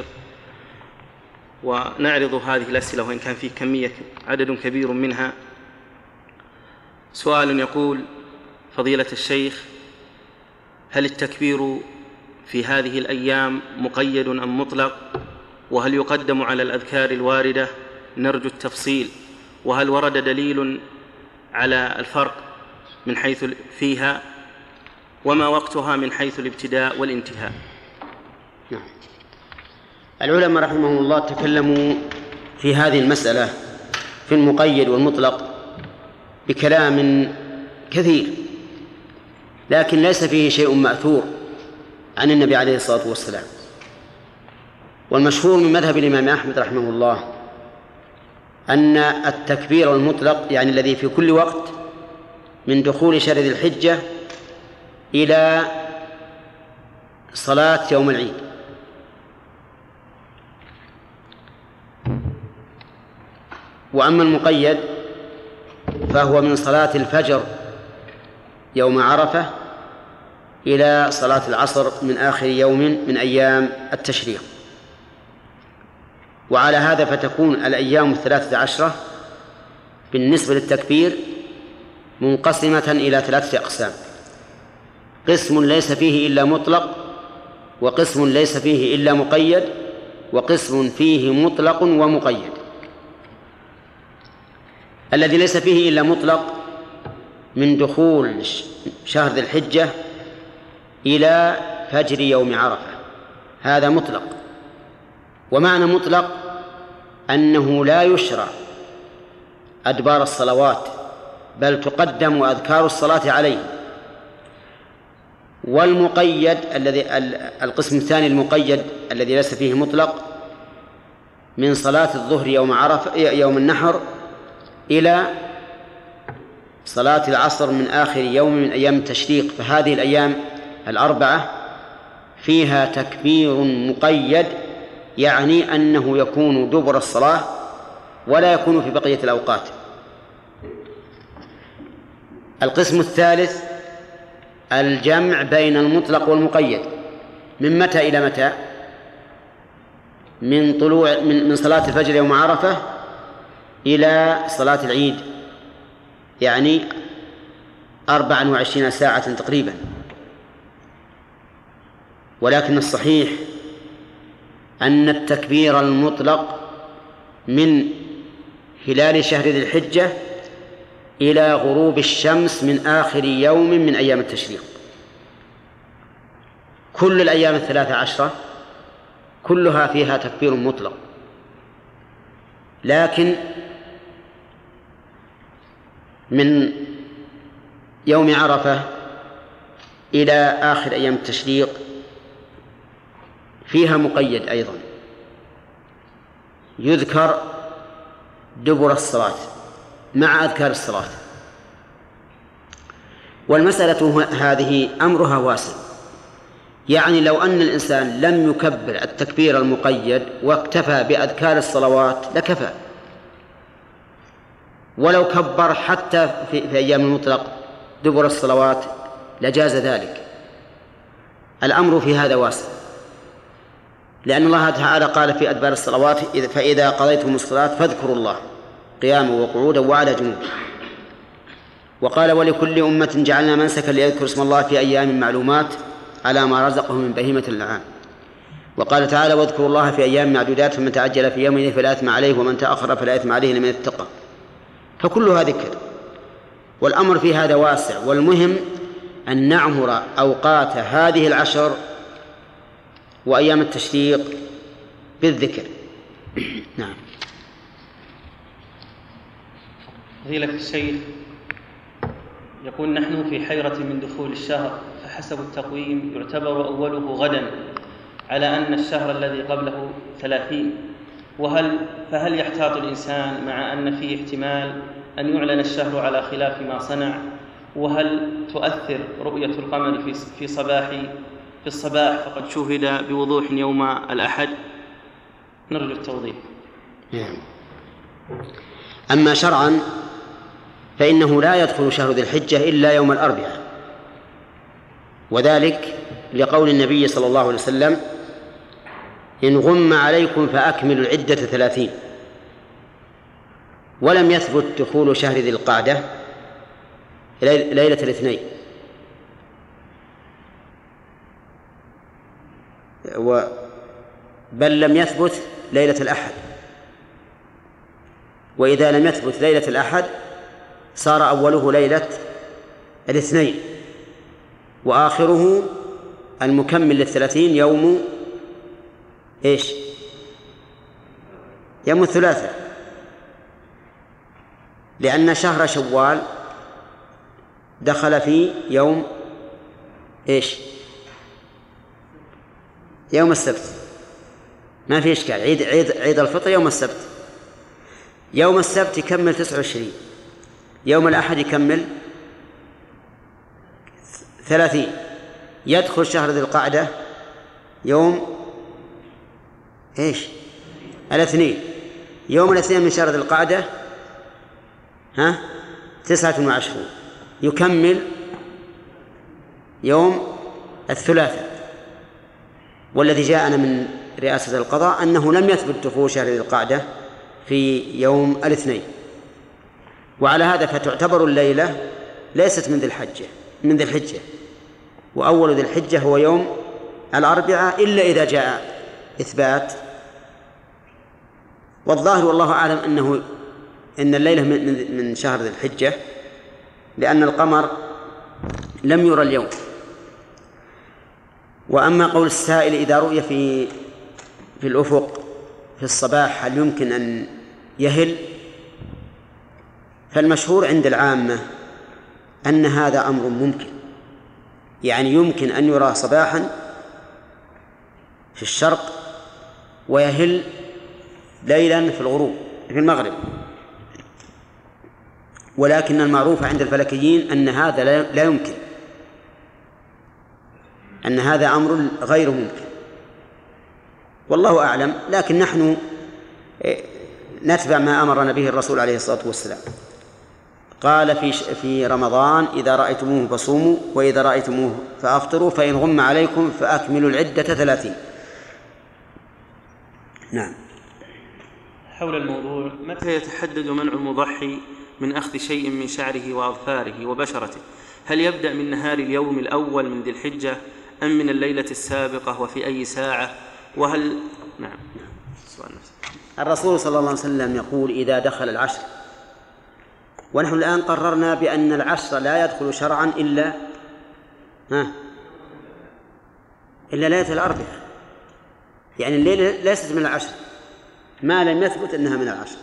ونعرض هذه الأسئلة وإن كان فيه عدد كبير منها. سؤال يقول: فضيلة الشيخ، هل التكبير في هذه الأيام مقيد أم مطلق؟ وهل يقدم على الأذكار الواردة؟ نرجو التفصيل. وهل ورد دليل على الفرق من حيث فيها؟ وما وقتها من حيث الابتداء والانتهاء؟ العلماء رحمهم الله تكلموا في هذه المسألة في المقيد والمطلق بكلام كثير، لكن ليس فيه شيء مأثور عن النبي عليه الصلاة والسلام. والمشهور من مذهب الإمام أحمد رحمه الله أن التكبير المطلق يعني الذي في كل وقت من دخول شهر ذي الحجة إلى صلاة يوم العيد. وأما المقيد فهو من صلاة الفجر يوم عرفة إلى صلاة العصر من آخر يوم من أيام التشريق. وعلى هذا فتكون الأيام 13 بالنسبة للتكبير منقسمة إلى 3 أقسام: قسم ليس فيه إلا مطلق، وقسم ليس فيه إلا مقيد، وقسم فيه مطلق ومقيد. الذي ليس فيه إلا مطلق من دخول شهر ذي الحجة إلى فجر يوم عرفة، هذا مطلق. ومعنى مطلق أنه لا يشرع أدبار الصلوات، بل تقدم أذكار الصلاة عليه. والمقيد القسم الثاني المقيد الذي ليس فيه مطلق من صلاة الظهر يوم عرفة يوم النحر إلى صلاة العصر من آخر يوم من أيام التشريق. فهذه الأيام 4 فيها تكبير مقيد، يعني أنه يكون دبر الصلاة ولا يكون في بقية الأوقات. القسم الثالث الجمع بين المطلق والمقيد. من متى إلى متى؟ من صلاة الفجر يوم عرفة إلى صلاة العيد، يعني 24 ساعة تقريبا. ولكن الصحيح أن التكبير المطلق من هلال شهر ذي الحجة إلى غروب الشمس من آخر يوم من أيام التشريق. كل الأيام 13 كلها فيها تكبير مطلق، لكن من يوم عرفة إلى آخر أيام التشريق فيها مقيد أيضا، يذكر دبر الصلاة مع أذكار الصلاة. والمسألة هذه أمرها واسع، يعني لو أن الإنسان لم يكبر التكبير المقيد واكتفى بأذكار الصلوات لكفى، ولو كبر حتى في أيام المطلق دبر الصلوات لجاز ذلك. الأمر في هذا واسع، لأن الله تعالى قال في أدبار الصلوات: فإذا قضيتم الصلاة فاذكروا الله قياما وقعودا وعلى جنوب. وقال: ولكل أمة جعلنا منسكا ليذكروا اسم الله في أيام معلومات على ما رزقهم من بهيمة الأنعام. وقال تعالى: واذكروا الله في أيام معدودات فمن تعجل في يومين فلا إثم عليه ومن تأخر فلا إثم عليه لمن اتقى. فكلها ذكر، والأمر في هذا واسع. والمهم أن نعمر أوقات هذه 10 وأيام التشريق بالذكر. نعم. فضيلة الشيخ، يقول: نحن في حيرة من دخول الشهر، فحسب التقويم يعتبر أوله غدا، على أن الشهر الذي قبله 30. فهل يحتاط الإنسان مع أن فيه احتمال أن يعلن الشهر على خلاف ما صنع؟ وهل تؤثر رؤية القمر في الصباح فقد شوهد بوضوح يوم الأحد؟ نرجو التوضيح. أما شرعا فإنه لا يدخل شهر ذي الحجة إلا يوم الأربعاء، وذلك لقول النبي صلى الله عليه وسلم: إن غم عليكم فأكملوا العدة 30. ولم يثبت دخول شهر ذي القعدة ليلة الاثنين، بل لم يثبت ليلة الأحد، وإذا لم يثبت ليلة الأحد صار أوله ليلة الاثنين وآخره المكمل ل30 يوم إيش؟ يوم الثلاثاء، لأن شهر شوال دخل في يوم إيش؟ يوم السبت، ما في إشكال. عيد الفطر يوم السبت، يوم السبت يكمل 29، يوم الأحد يكمل 30، يدخل شهر ذي القعدة يوم إيش؟ الاثنين، يوم الاثنين من شهر ذي القعدة 29 يكمل يوم الثلاثاء. والذي جاءنا من رئاسة القضاء أنه لم يثبت دخول شهر ذي القعدة في يوم الاثنين، وعلى هذا فتعتبر الليلة ليست من ذي الحجة، وأول ذي الحجة هو يوم الأربعاء إلا إذا جاء إثبات. والظاهر والله أعلم إن الليلة من شهر ذي الحجة، لأن القمر لم يرى اليوم. وأما قول السائل إذا رؤي في الأفق في الصباح هل يمكن أن يهل؟ فالمشهور عند العامة أن هذا أمر ممكن، يعني يمكن أن يرى صباحا في الشرق ويهل ليلا في الغروب في المغرب، ولكن المعروف عند الفلكيين أن هذا لا يمكن، أن هذا أمر غير ممكن، والله أعلم. لكن نحن نتبع ما أمرنا به الرسول عليه الصلاة والسلام، قال في رمضان إذا رأيتموه فصوموا وإذا رأيتموه فأفطروا فإن غم عليكم فأكملوا العدة 30. نعم. حول الموضوع: متى يتحدد منع المضحي من أخذ شيء من شعره وأظفاره وبشرته؟ هل يبدأ من نهار اليوم الأول من ذي الحجة أم من الليلة السابقة وفي أي ساعة؟ وهل نعم سؤال نفسه. الرسول صلى الله عليه وسلم يقول إذا دخل العشر، ونحن الآن قررنا بأن العشر لا يدخل شرعا إلا ليلة الأربعاء، يعني الليلة ليست من العشر ما لم يثبت أنها من العشر،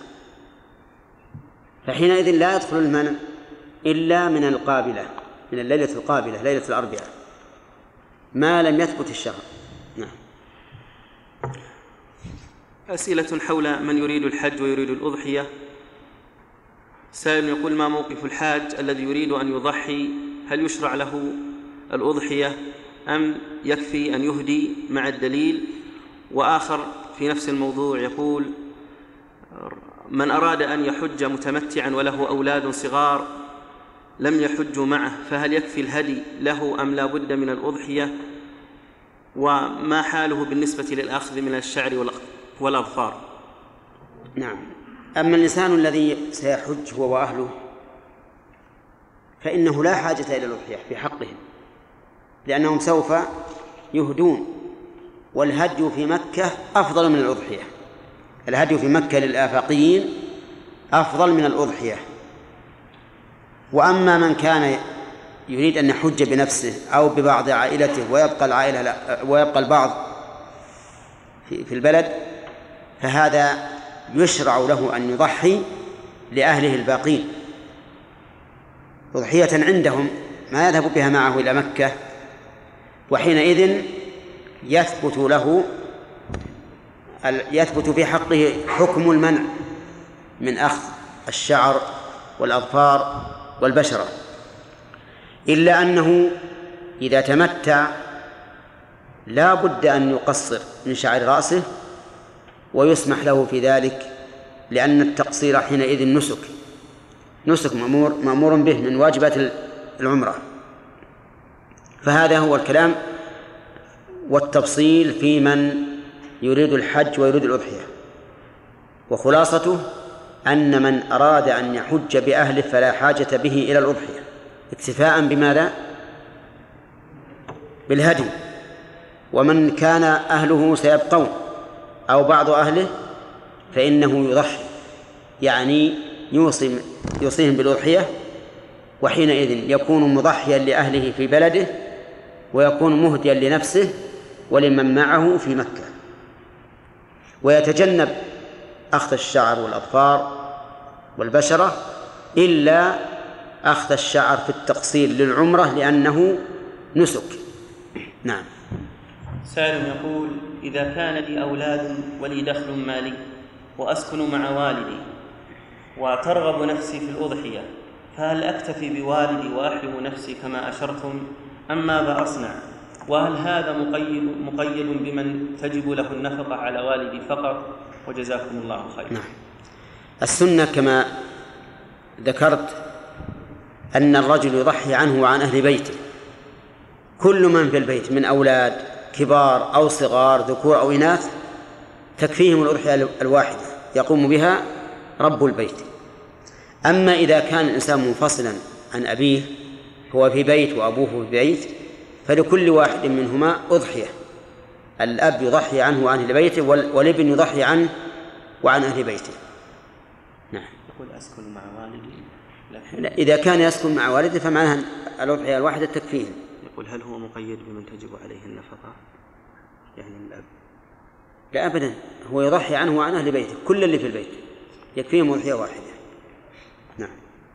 فحينئذ لا يدخل المنع إلا من القابلة، من الليلة القابلة ليلة الأربعاء ما لم يثبت الشهر. نعم. أسئلة حول من يريد الحج ويريد الأضحية. سائل يقول: ما موقف الحاج الذي يريد أن يضحي؟ هل يشرع له الأضحية أم يكفي أن يهدي مع الدليل؟ وآخر في نفس الموضوع يقول: من أراد أن يحج متمتعا وله أولاد صغار لم يحجوا معه فهل يكفي الهدي له أم لا بد من الأضحية؟ وما حاله بالنسبة للأخذ من الشعر والأظفار؟ نعم. أما الإنسان الذي سيحج هو وأهله فإنه لا حاجة إلى الأضحية في حقهم، لأنهم سوف يهدون، والهدي في مكة أفضل من الأضحية. الهدي في مكة للآفاقيين أفضل من الأضحية. وأما من كان يريد أن يحج بنفسه أو ببعض عائلته ويبقى البعض في البلد، فهذا يشرع له أن يضحي لأهله الباقين أضحية عندهم ما يذهب بها معه إلى مكة، وحينئذ يثبت في حقه حكم المنع من أخذ الشعر والأظفار والبشرة، إلا أنه إذا تمتع لا بد أن يقصر من شعر رأسه ويسمح له في ذلك، لأن التقصير حينئذ نسك مأمور به من واجبات العمرة. فهذا هو الكلام والتفصيل في من يريد الحج ويريد الأضحية. وخلاصته أن من أراد أن يحج بأهله فلا حاجة به إلى الأضحية، اكتفاء بماذا؟ بالهدي. ومن كان أهله سيبقون أو بعض أهله فإنه يضحي، يعني يوصيهم بالأضحية، وحينئذ يكون مضحيا لأهله في بلده، ويكون مهديا لنفسه ولمن معه في مكة، ويتجنب أخذ الشعر والأظفار والبشرة إلا أخذ الشعر في التقصير للعمرة لأنه نسك. نعم. سائل يقول: إذا كان لي أولاد ولي دخل مالي وأسكن مع والدي وترغب نفسي في الأضحية، فهل أكتفي بوالدي وأحرم نفسي كما أشرتم أم ماذا أصنع؟ وهل هذا مقيد بمن تجب له النفقة على والدي فقط؟ وجزاكم الله خيرا. نعم. السنة كما ذكرت أن الرجل يضحي عنه وعن أهل بيته، كل من في البيت من أولاد كبار أو صغار ذكور أو إناث تكفيهم الأضحية الواحدة يقوم بها رب البيت. أما إذا كان الإنسان منفصلا عن أبيه، هو في بيت وأبوه في بيت، فلكل واحد منهما أضحية، الأب يضحي عنه وعن أهل بيته، والابن يضحي عنه وعن أهل بيته. نعم. يقول: أسكن مع والدي، إذا كان يسكن مع والده فمعناها الأضحية الواحدة تكفيه. يقول: هل هو مقيد بمن تجب عليه النفقة يعني الأب؟ لا أبدا، هو يضحي عنه وعن أهل بيته، كل اللي في البيت يكفيهم أضحية واحدة. نعم.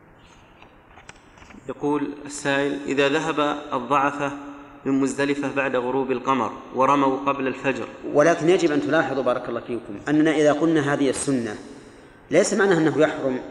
يقول السائل: إذا ذهب الضعفة من مزدلفة بعد غروب القمر ورموا قبل الفجر، ولكن يجب أن تلاحظوا بارك الله فيكم أننا إذا قلنا هذه السنة ليس معناه أنه يحرم،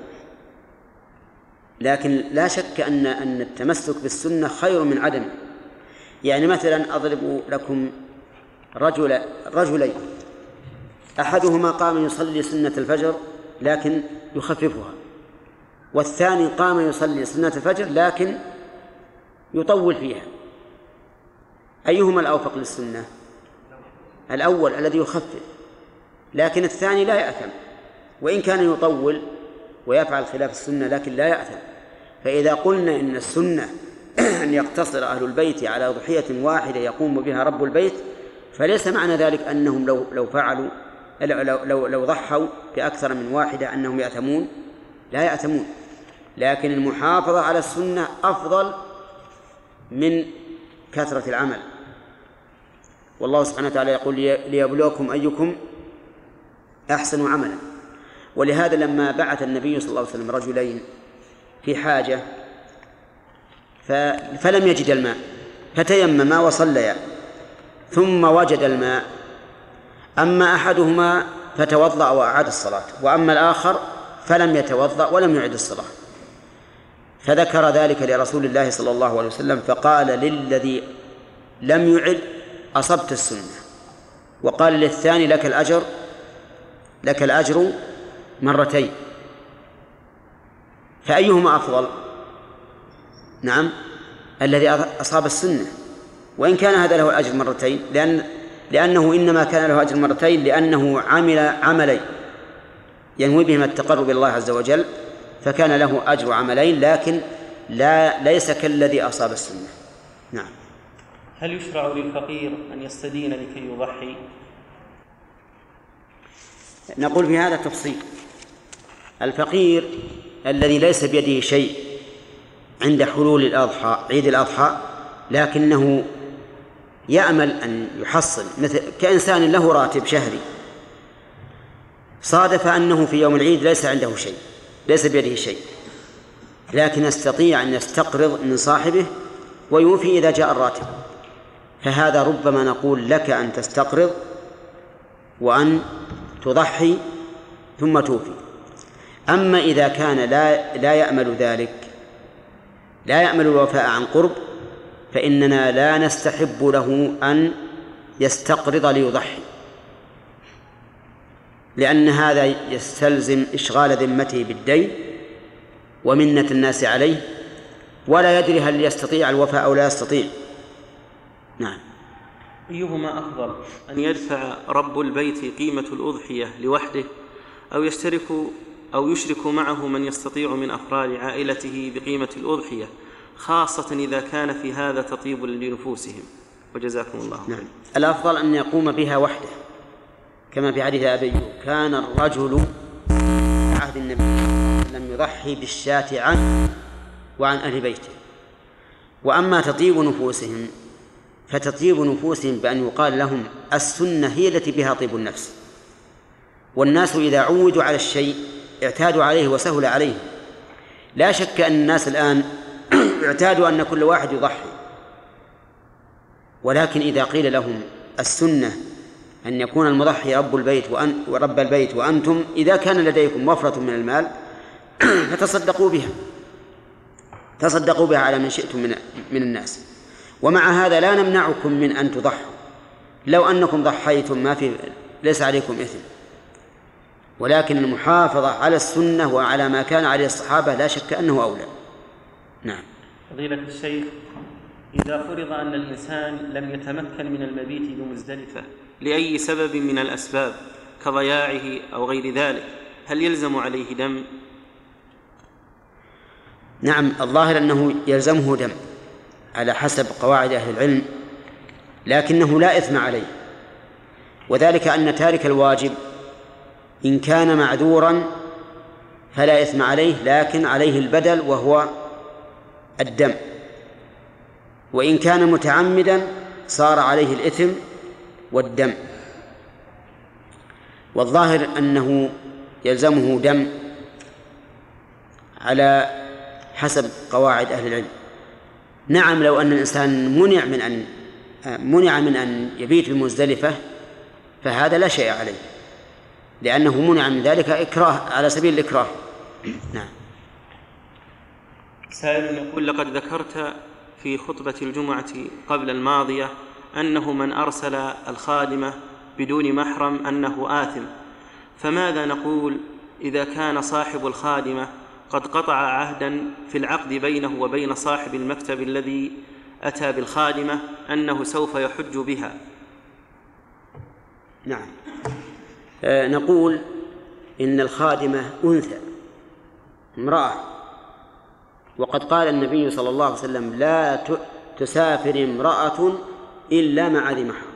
لكن لا شك أن التمسك بالسنة خير من عدمه. يعني مثلا أضرب لكم رجلين، أحدهما قام يصلي سنة الفجر لكن يخففها، والثاني قام يصلي سنة الفجر لكن يطول فيها، أيهما الأوفق للسنة؟ الأول الذي يخفف، لكن الثاني لا يأثم وإن كان يطول ويفعل خلاف السنة لكن لا يأثم. فإذا قلنا إن السنة أن يقتصر أهل البيت على ضحية واحدة يقوم بها رب البيت، فليس معنى ذلك أنهم لو فعلوا لو ضحوا بأكثر من واحدة أنهم يأثمون، لا يأثمون، لكن المحافظة على السنة أفضل من كثرة العمل. والله سبحانه وتعالى يقول: ليبلوكم أيكم أحسن عملا. ولهذا لما بعث النبي صلى الله عليه وسلم رجلين في حاجة فلم يجد الماء فتيمما وصليا ثم وجد الماء، أما أحدهما فتوضأ وأعاد الصلاة، وأما الآخر فلم يتوضأ ولم يعد الصلاة، فذكر ذلك لرسول الله صلى الله عليه وسلم فقال للذي لم يعد: أصبت السنة. وقال للثاني: لك الأجر مرتين. فأيهما أفضل؟ نعم، الذي أصاب السنة، وإن كان هذا له الأجر مرتين، لأنه إنما كان له أجر مرتين لأنه عمل عملين ينوي بهما التقرب إلى الله عز وجل، فكان له أجر عملين، لكن ليس كالذي أصاب السنة. نعم. هل يشرع للفقير أن يستدين لكي يضحي؟ نقول في هذا تفصيل. الفقير الذي ليس بيده شيء عند حلول الأضحى، عيد الأضحى، لكنه يأمل أن يحصل، مثل كإنسان له راتب شهري، صادف أنه في يوم العيد ليس عنده شيء، ليس بيده شيء، لكن يستطيع أن يستقرض من صاحبه ويوفي إذا جاء الراتب، فهذا ربما نقول لك أن تستقرض وأن تضحي ثم توفي. أما إذا كان لا يأمل ذلك، لا يأمل الوفاء عن قرب، فإننا لا نستحب له أن يستقرض ليضحي، لأن هذا يستلزم إشغال ذمته بالدين ومنة الناس عليه، ولا يدري هل يستطيع الوفاء أو لا يستطيع. نعم. أيهما أفضل، أن يدفع رب البيت قيمة الأضحية لوحده أو يشرك معه من يستطيع من أفراد عائلته بقيمة الأضحية، خاصة إذا كان في هذا تطيب لنفوسهم؟ وجزاكم الله. نعم. الأفضل أن يقوم بها وحده كما في حديث أبي أيوب: كان الرجل في عهد النبي لم يضحي بالشاة عنه وعن أهل بيته. وأما تطيب نفوسهم فتطيب نفوسهم بأن يقال لهم السنة هي التي بها طيب النفس، والناس إذا عودوا على الشيء اعتادوا عليه وسهل عليه. لا شك أن الناس الآن اعتادوا أن كل واحد يضحي، ولكن إذا قيل لهم السنة أن يكون المضحي رب البيت وأنتم إذا كان لديكم وفرة من المال تصدقوا بها على من شئتم من الناس. ومع هذا لا نمنعكم من أن تضحوا، لو أنكم ضحيتم ليس عليكم إثم، ولكن المحافظة على السنة وعلى ما كان عليه الصحابة لا شك أنه أولى. نعم. فضيلة الشيخ، إذا فرض أن الإنسان لم يتمكن من المبيت بمزدلفة لأي سبب من الأسباب كضياعه أو غير ذلك، هل يلزم عليه دم؟ نعم، الظاهر أنه يلزمه دم على حسب قواعد أهل العلم، لكنه لا إثم عليه، وذلك أن تارك الواجب إن كان معذورا فلا إثم عليه، لكن عليه البدل وهو الدم، وإن كان متعمدا صار عليه الإثم والدم. والظاهر أنه يلزمه دم على حسب قواعد أهل العلم. نعم، لو أن الإنسان منع من أن يبيت بمزدلفة فهذا لا شيء عليه، لأنه منع من ذلك إكراه على سبيل الإكراه. نعم. سائل يقول: لقد ذكرت في خطبة الجمعة قبل الماضية أنه من أرسل الخادمة بدون محرم أنه آثم، فماذا نقول إذا كان صاحب الخادمة قد قطع عهدا في العقد بينه وبين صاحب المكتب الذي أتى بالخادمة أنه سوف يحج بها؟ نعم. نقول إن الخادمة أنثى امرأة، وقد قال النبي صلى الله عليه وسلم: لا تسافر امرأة إلا مع ذي محرم.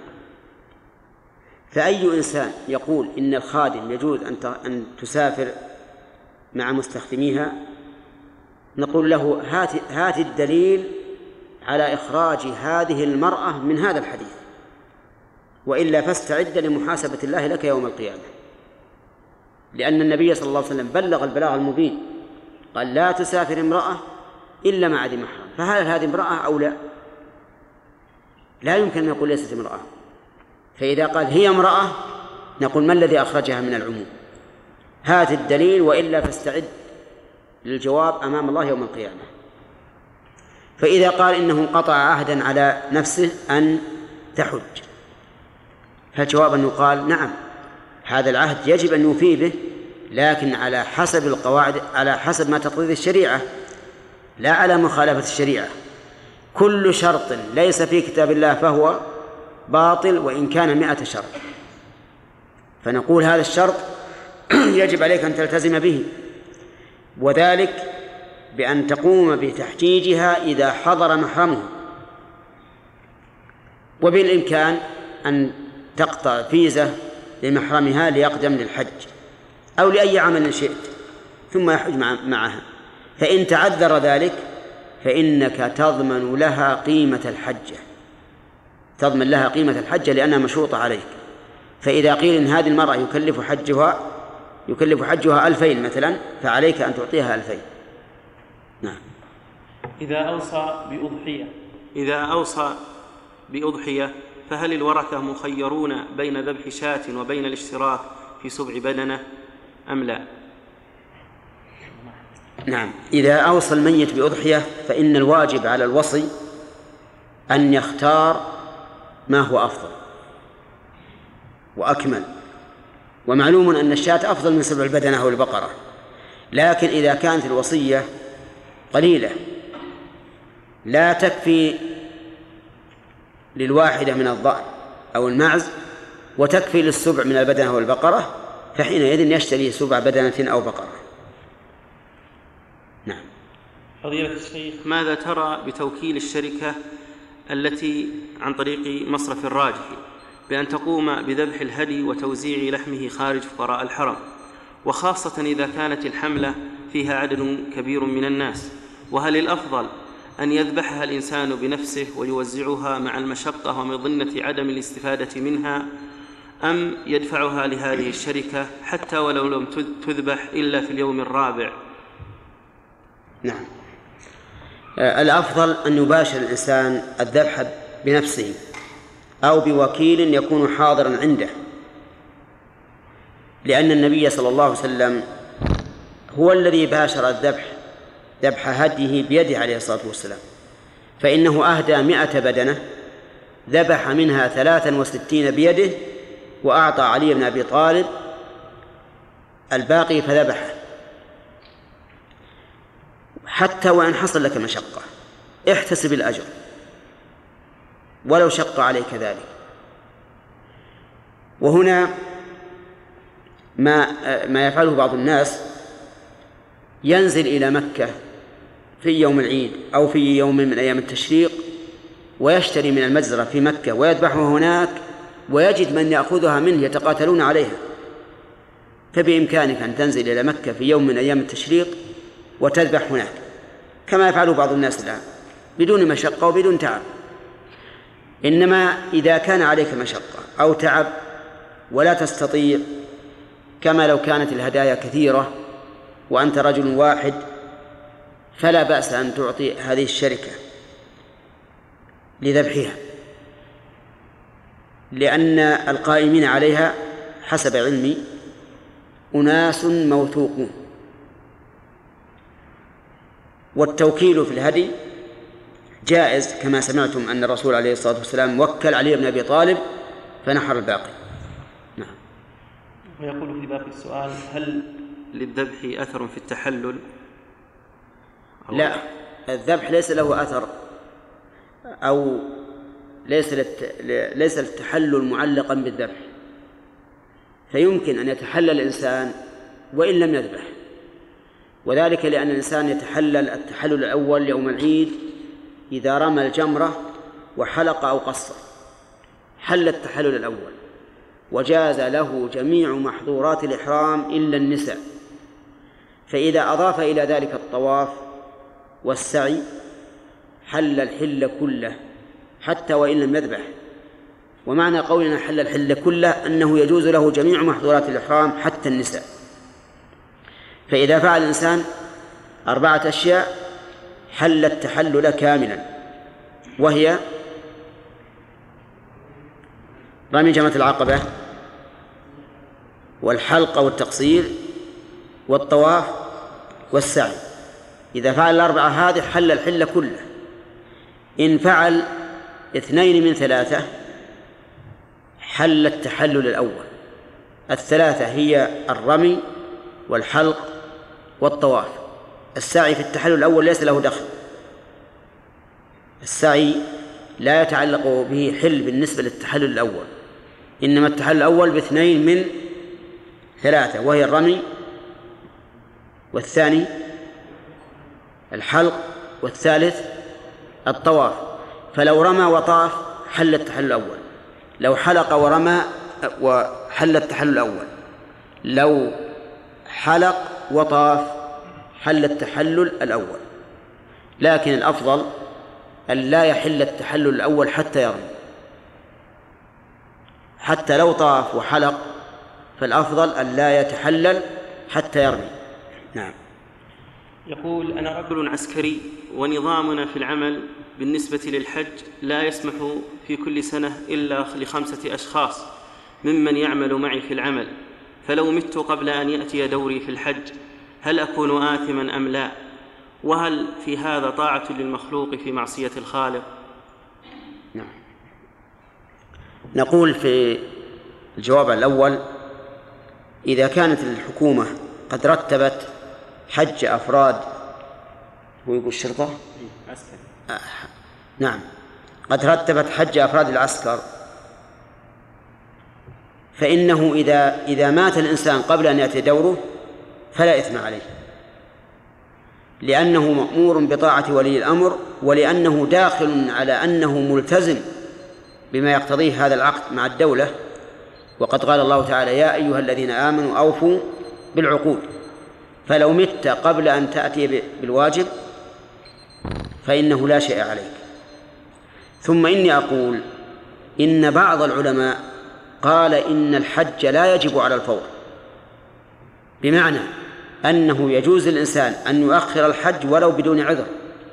فأي إنسان يقول إن الخادم يجوز أن تسافر مع مستخدميها، نقول له: هات الدليل على إخراج هذه المرأة من هذا الحديث، وإلا فاستعد لمحاسبة الله لك يوم القيامة، لأن النبي صلى الله عليه وسلم بلغ البلاغ المبين، قال: لا تسافر امرأة إلا مع ذي محرم. فهل هذه امرأة أو لا؟ لا يمكن أن يقول ليست امرأة. فإذا قال هي امرأة نقول: ما الذي أخرجها من العموم؟ هات الدليل، وإلا فاستعد للجواب أمام الله يوم القيامة. فإذا قال إنه قطع عهدا على نفسه أن تحج، فالجواب أنه قال: نعم، هذا العهد يجب أن يوفي به، لكن على حسب القواعد، على حسب ما تقتضي الشريعة، لا على مخالفة الشريعة. كل شرط ليس في كتاب الله فهو باطل وإن كان 100 شرط. فنقول هذا الشرط يجب عليك أن تلتزم به، وذلك بأن تقوم بتحجيجها إذا حضر محرمه، وبالإمكان أن تقطع فيزة لمحرمها ليقدم للحج أو لأي عمل شئت ثم يحج معها. فإن تعذر ذلك فإنك تضمن لها قيمة الحجة، تضمن لها قيمة الحجة لأنها مشروطة عليك. فإذا قيل إن هذه المرأة يكلف حجها 2000 مثلا، فعليك أن تعطيها 2000. نعم. إذا أوصى بأضحية فهل الورثة مخيرون بين ذبح شاة وبين الاشتراك في سبع بدنة أم لا؟ نعم. إذا أوصى الميت بأضحية فإن الواجب على الوصي أن يختار ما هو أفضل وأكمل، ومعلوم أن الشاة أفضل من سبع البدنة أو البقرة، لكن إذا كانت الوصية قليلة لا تكفي للواحدة من الضأن أو المعز وتكفي للسبع من البدنة أو البقرة، فحينئذ يشتري سبع بدنة أو بقرة. نعم. فضيلة الشيخ، ماذا ترى بتوكيل الشركة التي عن طريق مصرف الراجح بأن تقوم بذبح الهدي وتوزيع لحمه خارج فقراء الحرم، وخاصة إذا كانت الحملة فيها عدد كبير من الناس؟ وهل الأفضل أن يذبحها الإنسان بنفسه ويوزعها مع المشقة ومظنة عدم الاستفادة منها، أم يدفعها لهذه الشركة حتى ولو لم تذبح إلا في اليوم الرابع؟ نعم، الأفضل أن يباشر الإنسان الذبح بنفسه أو بوكيل يكون حاضرا عنده، لأن النبي صلى الله عليه وسلم هو الذي باشر ذبح هديه بيده عليه الصلاة والسلام، فإنه أهدى 100 بدنة، ذبح منها 63 بيده، وأعطى علي بن أبي طالب الباقي فذبحه. حتى وإن حصل لك مشقة احتسب الأجر ولو شق عليك ذلك. وهنا ما يفعله بعض الناس، ينزل إلى مكة في يوم العيد أو في يوم من أيام التشريق ويشتري من المجزرة في مكة ويذبحه هناك، ويجد من يأخذها منه يتقاتلون عليها. فبإمكانك أن تنزل إلى مكة في يوم من أيام التشريق وتذبح هناك كما يفعله بعض الناس الآن بدون مشقة وبدون تعب. إنما إذا كان عليك مشقة أو تعب ولا تستطيع، كما لو كانت الهدايا كثيرة وأنت رجل واحد، فلا بأس أن تعطي هذه الشركة لذبحها، لأن القائمين عليها حسب علمي أناس موثوقون. والتوكيل في الهدي جائز، كما سمعتم أن الرسول عليه الصلاة والسلام وكل علي بن أبي طالب فنحر الباقي. نعم. ويقول في باقي السؤال: هل للذبح أثر في التحلل؟ لا، الذبح ليس له أثر، أو ليس التحلل معلقا بالذبح، فيمكن أن يتحلل الإنسان وإن لم يذبح، وذلك لأن الإنسان يتحلل التحلل الأول يوم العيد إذا رمى الجمرة وحلق أو قصر، حل التحلل الأول وجاز له جميع محظورات الإحرام إلا النساء. فإذا أضاف إلى ذلك الطواف والسعي حل الحل كله حتى وإن لم يذبح. ومعنى قولنا حل الحل كله أنه يجوز له جميع محظورات الإحرام حتى النساء. فإذا فعل الإنسان 4 أشياء حل التحلل كاملا، وهي رمي جمرة العقبة والحلق والتقصير والطواف والسعي. إذا فعل 4 هذه حل الحل كله. إن فعل 2 من 3 حل التحلل الأول. 3 هي الرمي والحلق والطواف. السعي في التحلل الأول ليس له دخل، السعي لا يتعلق به حل بالنسبة للتحلل الأول، إنما التحلل الأول ب2 من 3، وهي الرمي، والثاني الحلق، والثالث الطواف. فلو رمى وطاف حل التحلل الأول، لو حلق ورمى وحل التحلل الأول، لو حلق وطاف حل التحلل الأول. لكن الأفضل أن لا يحل التحلل الأول حتى يرمي، حتى لو طاف وحلق فالأفضل أن لا يتحلل حتى يرمي. نعم. يقول: أنا رجل عسكري ونظامنا في العمل بالنسبة للحج لا يسمح في كل سنة إلا ل5 أشخاص ممن يعمل معي في العمل، فلو مت قبل أن يأتي دوري في الحج هل أكون آثما أم لا؟ وهل في هذا طاعة للمخلوق في معصية الخالق؟ نعم. نقول في الجواب الأول: إذا كانت الحكومة قد رتبت حج أفراد، هو يقول الشرطة؟ نعم، قد رتبت حج أفراد العسكر، فإنه إذا مات الإنسان قبل أن يأتي دوره فلا إثم عليه، لأنه مأمور بطاعة ولي الأمر، ولأنه داخل على أنه ملتزم بما يقتضيه هذا العقد مع الدولة. وقد قال الله تعالى: يا أيها الذين آمنوا أوفوا بالعقود. فلو مت قبل أن تأتي بالواجب فإنه لا شيء عليك. ثم إني أقول إن بعض العلماء قال إن الحج لا يجب على الفور، بمعنى أنه يجوز للإنسان أن يؤخر الحج ولو بدون عذر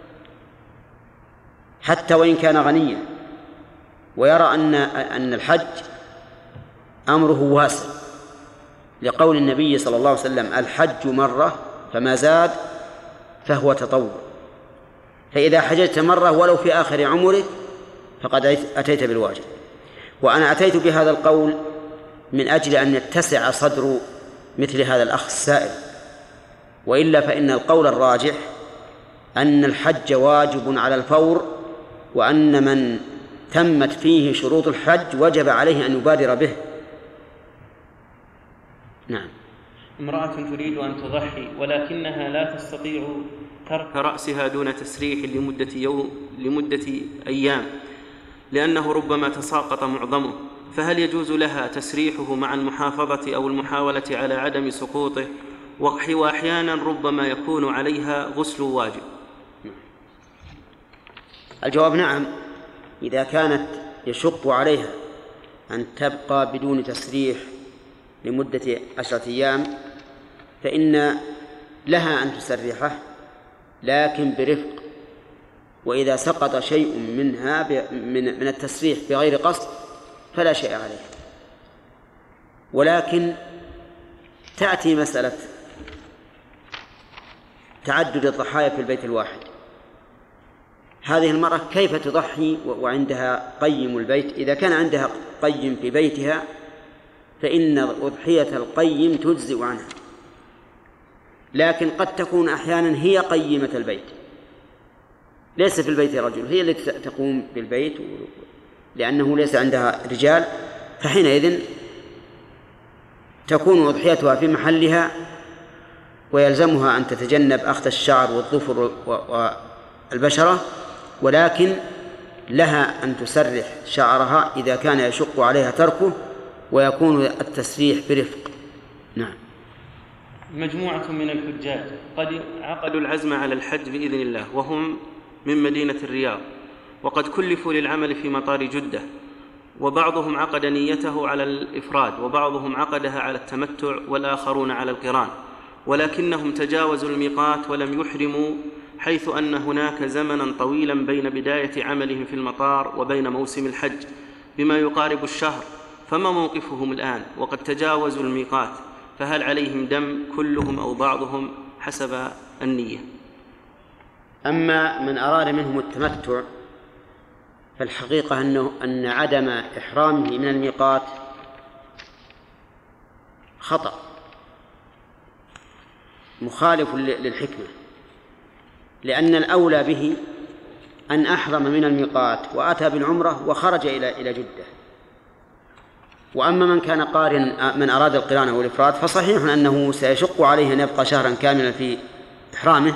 حتى وإن كان غنيا، ويرى أن الحج أمره واسع، لقول النبي صلى الله عليه وسلم: الحج مرة فما زاد فهو تطوع. فإذا حججت مرة ولو في آخر عمرك فقد أتيت بالواجب. وأنا أتيت بهذا القول من أجل أن يتسع صدر مثل هذا الأخ السائل، وإلا فإن القول الراجح أن الحج واجب على الفور، وأن من تمت فيه شروط الحج وجب عليه أن يبادر به. نعم. امرأة تريد أن تضحي ولكنها لا تستطيع ترك رأسها دون تسريح لمدة أيام، لأنه ربما تساقط معظمه، فهل يجوز لها تسريحه مع المحافظة أو المحاولة على عدم سقوطه؟ وأحيانا ربما يكون عليها غسل واجب. الجواب نعم. إذا كانت يشق عليها أن تبقى بدون تسريح لمدة 10 أيام فإن لها أن تسرحه، لكن برفق. وإذا سقط شيء منها من التسريح بغير قصد فلا شيء عليه. ولكن تأتي مسألة تعدد الضحايا في البيت الواحد. هذه المرأة كيف تضحي وعندها قيم البيت؟ إذا كان عندها قيم في بيتها فإن أضحية القيم تجزئ عنها، لكن قد تكون أحيانا هي قيمة البيت، ليس في البيت رجل، هي التي تقوم بالبيت لأنه ليس عندها رجال، فحينئذ تكون أضحيتها في محلها، ويلزمها أن تتجنب أخذ الشعر والظفر والبشرة، ولكن لها أن تسرح شعرها إذا كان يشق عليها تركه، ويكون التسريح برفق. نعم. مجموعة من الحجاج قد عقدوا العزم على الحج بإذن الله، وهم من مدينة الرياض، وقد كلفوا للعمل في مطار جدة، وبعضهم عقد نيته على الإفراد، وبعضهم عقدها على التمتع، والآخرون على القران، ولكنهم تجاوزوا الميقات ولم يحرموا، حيث أن هناك زمنا طويلا بين بداية عملهم في المطار وبين موسم الحج بما يقارب الشهر، فما موقفهم الآن وقد تجاوزوا الميقات؟ فهل عليهم دم كلهم أو بعضهم حسب النية؟ أما من أراد منهم التمتع فالحقيقة أن عدم إحرامه من الميقات خطأ مخالف للحكمة، لأن الأولى به أن أحرم من الميقات وأتى بالعمرة وخرج إلى جدة. وأما من كان من أراد القران والإفراد فصحيح أنه سيشق عليه أن يبقى شهرا كاملا في إحرامه،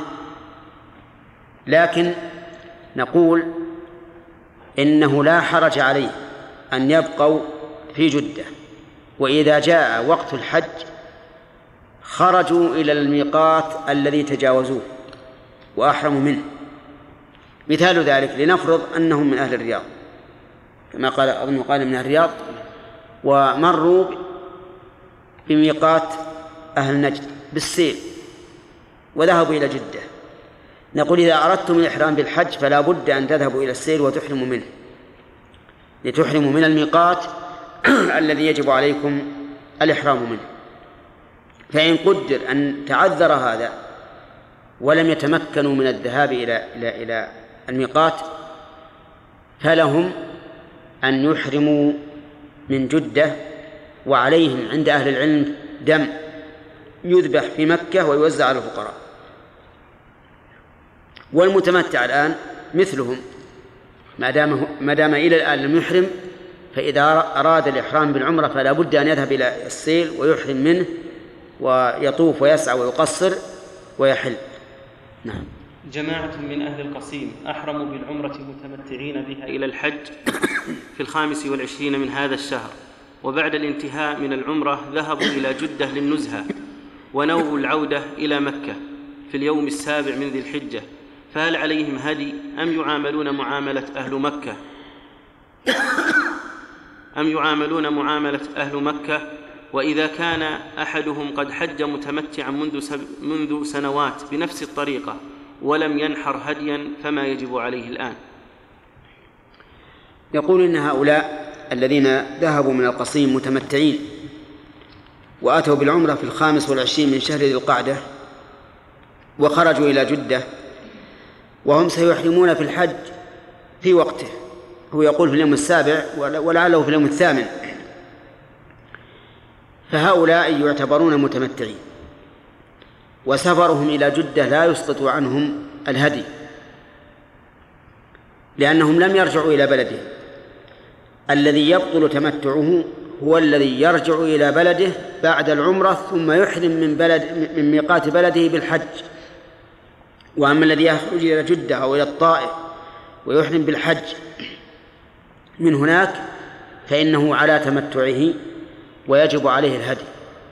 لكن نقول إنه لا حرج عليه أن يبقوا في جدة، وإذا جاء وقت الحج خرجوا إلى الميقات الذي تجاوزوه وأحرموا منه. مثال ذلك لنفرض أنهم من أهل الرياض كما قال أظن قال من أهل الرياض، ومروا بميقات أهل نجد بالسيل وذهبوا إلى جدة، نقول إذا أردتم الإحرام بالحج فلا بد أن تذهبوا إلى السيل وتحرموا منه، لتحرموا من الميقات الذي يجب عليكم الإحرام منه. فإن قدر أن تعذر هذا ولم يتمكنوا من الذهاب إلى الميقات فلهم أن يحرموا من جدة، وعليهم عند أهل العلم دم يذبح في مكة ويوزع على الفقراء. والمتمتع الآن مثلهم ما دام إلى الآن لم يحرم، فإذا أراد الإحرام بالعمرة فلا بد أن يذهب إلى السيل ويحرم منه ويطوف ويسعى ويقصر ويحل. نعم. جماعة من أهل القصيم أحرموا بالعمرة متمتعين بها إلى الحج في 25 من هذا الشهر، وبعد الانتهاء من العمرة ذهبوا إلى جدة للنزهة، ونووا العودة إلى مكة في اليوم 7 من ذي الحجة، فهل عليهم هدي أم يعاملون معاملة أهل مكة؟ وإذا كان أحدهم قد حج متمتعا منذ سنوات بنفس الطريقة ولم ينحر هديا فما يجب عليه الآن؟ يقول إن هؤلاء الذين ذهبوا من القصيم متمتعين وأتوا بالعمرة في 25 من شهر ذي القعدة وخرجوا إلى جدة وهم سيحرمون في الحج في وقته، هو يقول في اليوم 7 ولعله في اليوم 8، فهؤلاء يعتبرون متمتعين، وسفرهم إلى جدة لا يسقط عنهم الهدي لأنهم لم يرجعوا إلى بلدهم. الذي يبطل تمتعه هو الذي يرجع إلى بلده بعد العمرة ثم يحرم من ميقات بلده بالحج. وأما الذي يخرج إلى جدة أو إلى الطائف ويحرم بالحج من هناك فإنه على تمتعه ويجب عليه الهدي.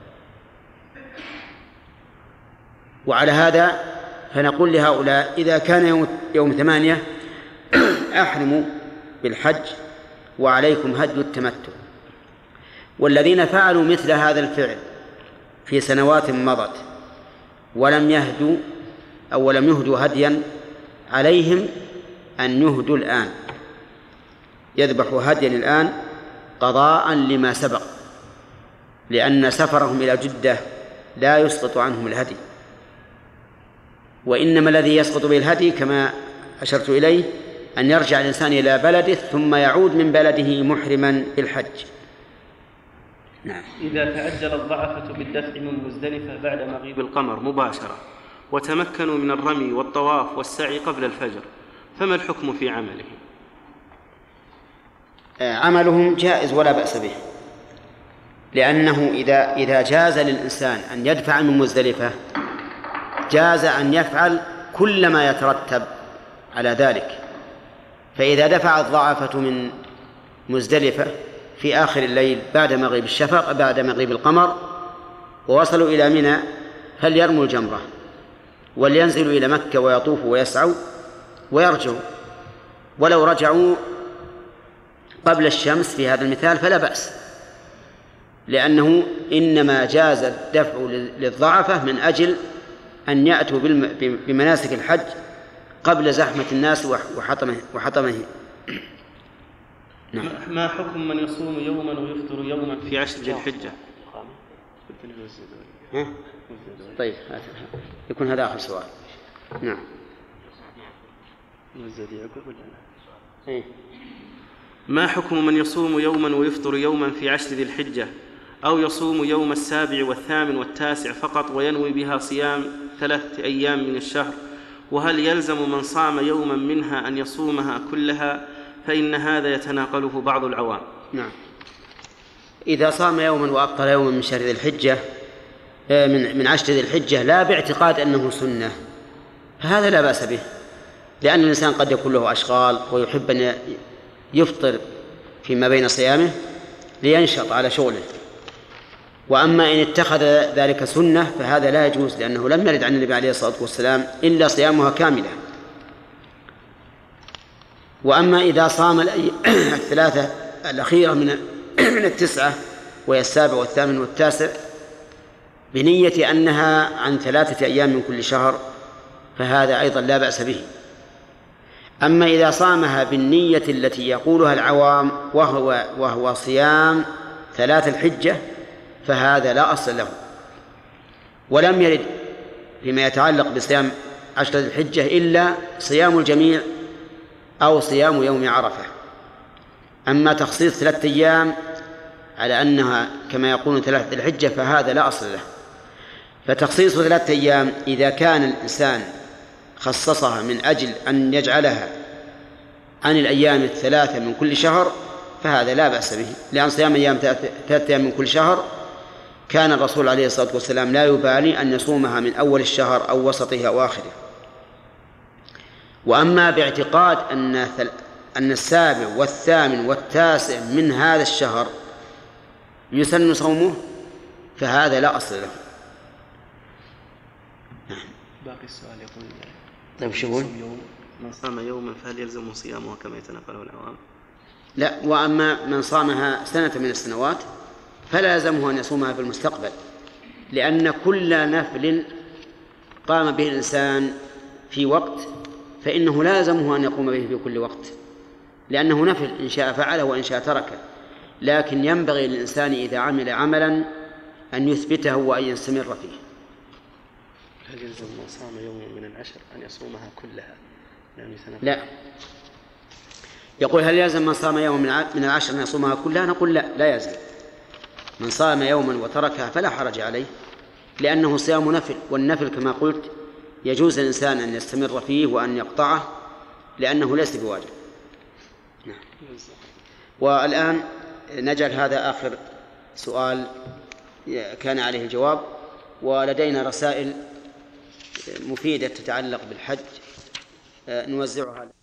وعلى هذا فنقول لهؤلاء إذا كان يوم 8 أحرموا بالحج وعليكم هدي التمتع. والذين فعلوا مثل هذا الفعل في سنوات مضت ولم يهدوا أو لم يهدوا هديا عليهم أن يهدوا الآن، يذبحوا هديا الآن قضاء لما سبق، لأن سفرهم إلى جدة لا يسقط عنهم الهدي، وإنما الذي يسقط به الهدي كما أشرت إليه أن يرجع الإنسان إلى بلده ثم يعود من بلده محرما بالحج. نعم. إذا تعجل الضعفة بالدفع من مزدلفة بعد مغيب القمر مباشرة وتمكنوا من الرمي والطواف والسعي قبل الفجر، فما الحكم في عملهم؟ عملهم جائز ولا بأس به، لأنه إذا جاز للإنسان أن يدفع من مزدلفة جاز أن يفعل كل ما يترتب على ذلك. فإذا دفع الضعفة من مزدلفة في آخر الليل بعد مغيب الشفق بعد مغيب القمر ووصلوا إلى منى فليرموا الجمرة ولينزلوا إلى مكة ويطوفوا ويسعوا ويرجعوا، ولو رجعوا قبل الشمس في هذا المثال فلا بأس، لأنه إنما جاز الدفع للضعفة من أجل أن يأتوا بمناسك الحج قبل زحمة الناس وحطمه. نعم. ما حكم من يصوم يوما ويفطر يوما في 10 ذي الحجة؟ طيب يكون هذا آخر سؤال. نعم. ما حكم من يصوم يوما ويفطر يوما في 10 ذي الحجة، أو يصوم يوم 7 و8 و9 فقط وينوي بها صيام 3 أيام من الشهر؟ وهل يلزم من صام يوما منها أن يصومها كلها؟ فإن هذا يتناقله بعض العوام. نعم. إذا صام يوما وأفطر يوما من شهر ذي الحجة من 10 ذي الحجة لا باعتقاد أنه سنة فهذا لا بأس به، لأن الإنسان قد يكون له أشغال ويحب أن يفطر فيما بين صيامه لينشط على شغله. وأما إن اتخذ ذلك سنة فهذا لا يجوز، لأنه لم يرد عن النبي عليه الصلاة والسلام إلا صيامها كاملة. وأما إذا صام 3 الأخيرة من 9 وهي 7 و8 و9 بنية أنها عن 3 أيام من كل شهر فهذا أيضا لا بأس به. أما إذا صامها بالنية التي يقولها العوام وهو صيام 3 الحجة فهذا لا أصل له، ولم يرد فيما يتعلق بصيام 10 الحجة إلا صيام الجميع أو صيام يوم عرفة. أما تخصيص 3 أيام على أنها كما يقولون 3 الحجة فهذا لا أصل له. فتخصيص 3 أيام إذا كان الإنسان خصصها من أجل أن يجعلها عن الأيام 3 من كل شهر فهذا لا بأس به، لأن صيام 3 أيام من كل شهر كان الرسول عليه الصلاة والسلام لا يبالي أن يصومها من أول الشهر أو وسطه أو آخره. وأما باعتقاد أن السابع والثامن والتاسع من هذا الشهر يسن صومه فهذا لا أصل له. باقي السؤال يقول طيب شوفون من صام يوما فهل يلزم صيامه كما يتنقله العوام؟ لا، وأما من صامها سنة من السنوات فلا يلزمه أن يصومها في المستقبل، لأن كل نفل قام به الإنسان في وقت فإنه لا يلزمه أن يقوم به في كل وقت، لأنه نفل إن شاء فعله وإن شاء تركه. لكن ينبغي للإنسان إذا عمل عملا أن يثبته وأن يستمر فيه. هل يلزم من صام يوم من العشر أن يصومها كلها؟ لا، يقول هل يلزم من صام يوم من العشر أن يصومها كلها؟ نقول لا، لا يلزم. من صام يوما وتركها فلا حرج عليه، لأنه صيام نفل، والنفل كما قلت يجوز الإنسان أن يستمر فيه وأن يقطعه لأنه ليس بواجب. والآن نجعل هذا آخر سؤال كان عليه الجواب، ولدينا رسائل مفيدة تتعلق بالحج نوزعها.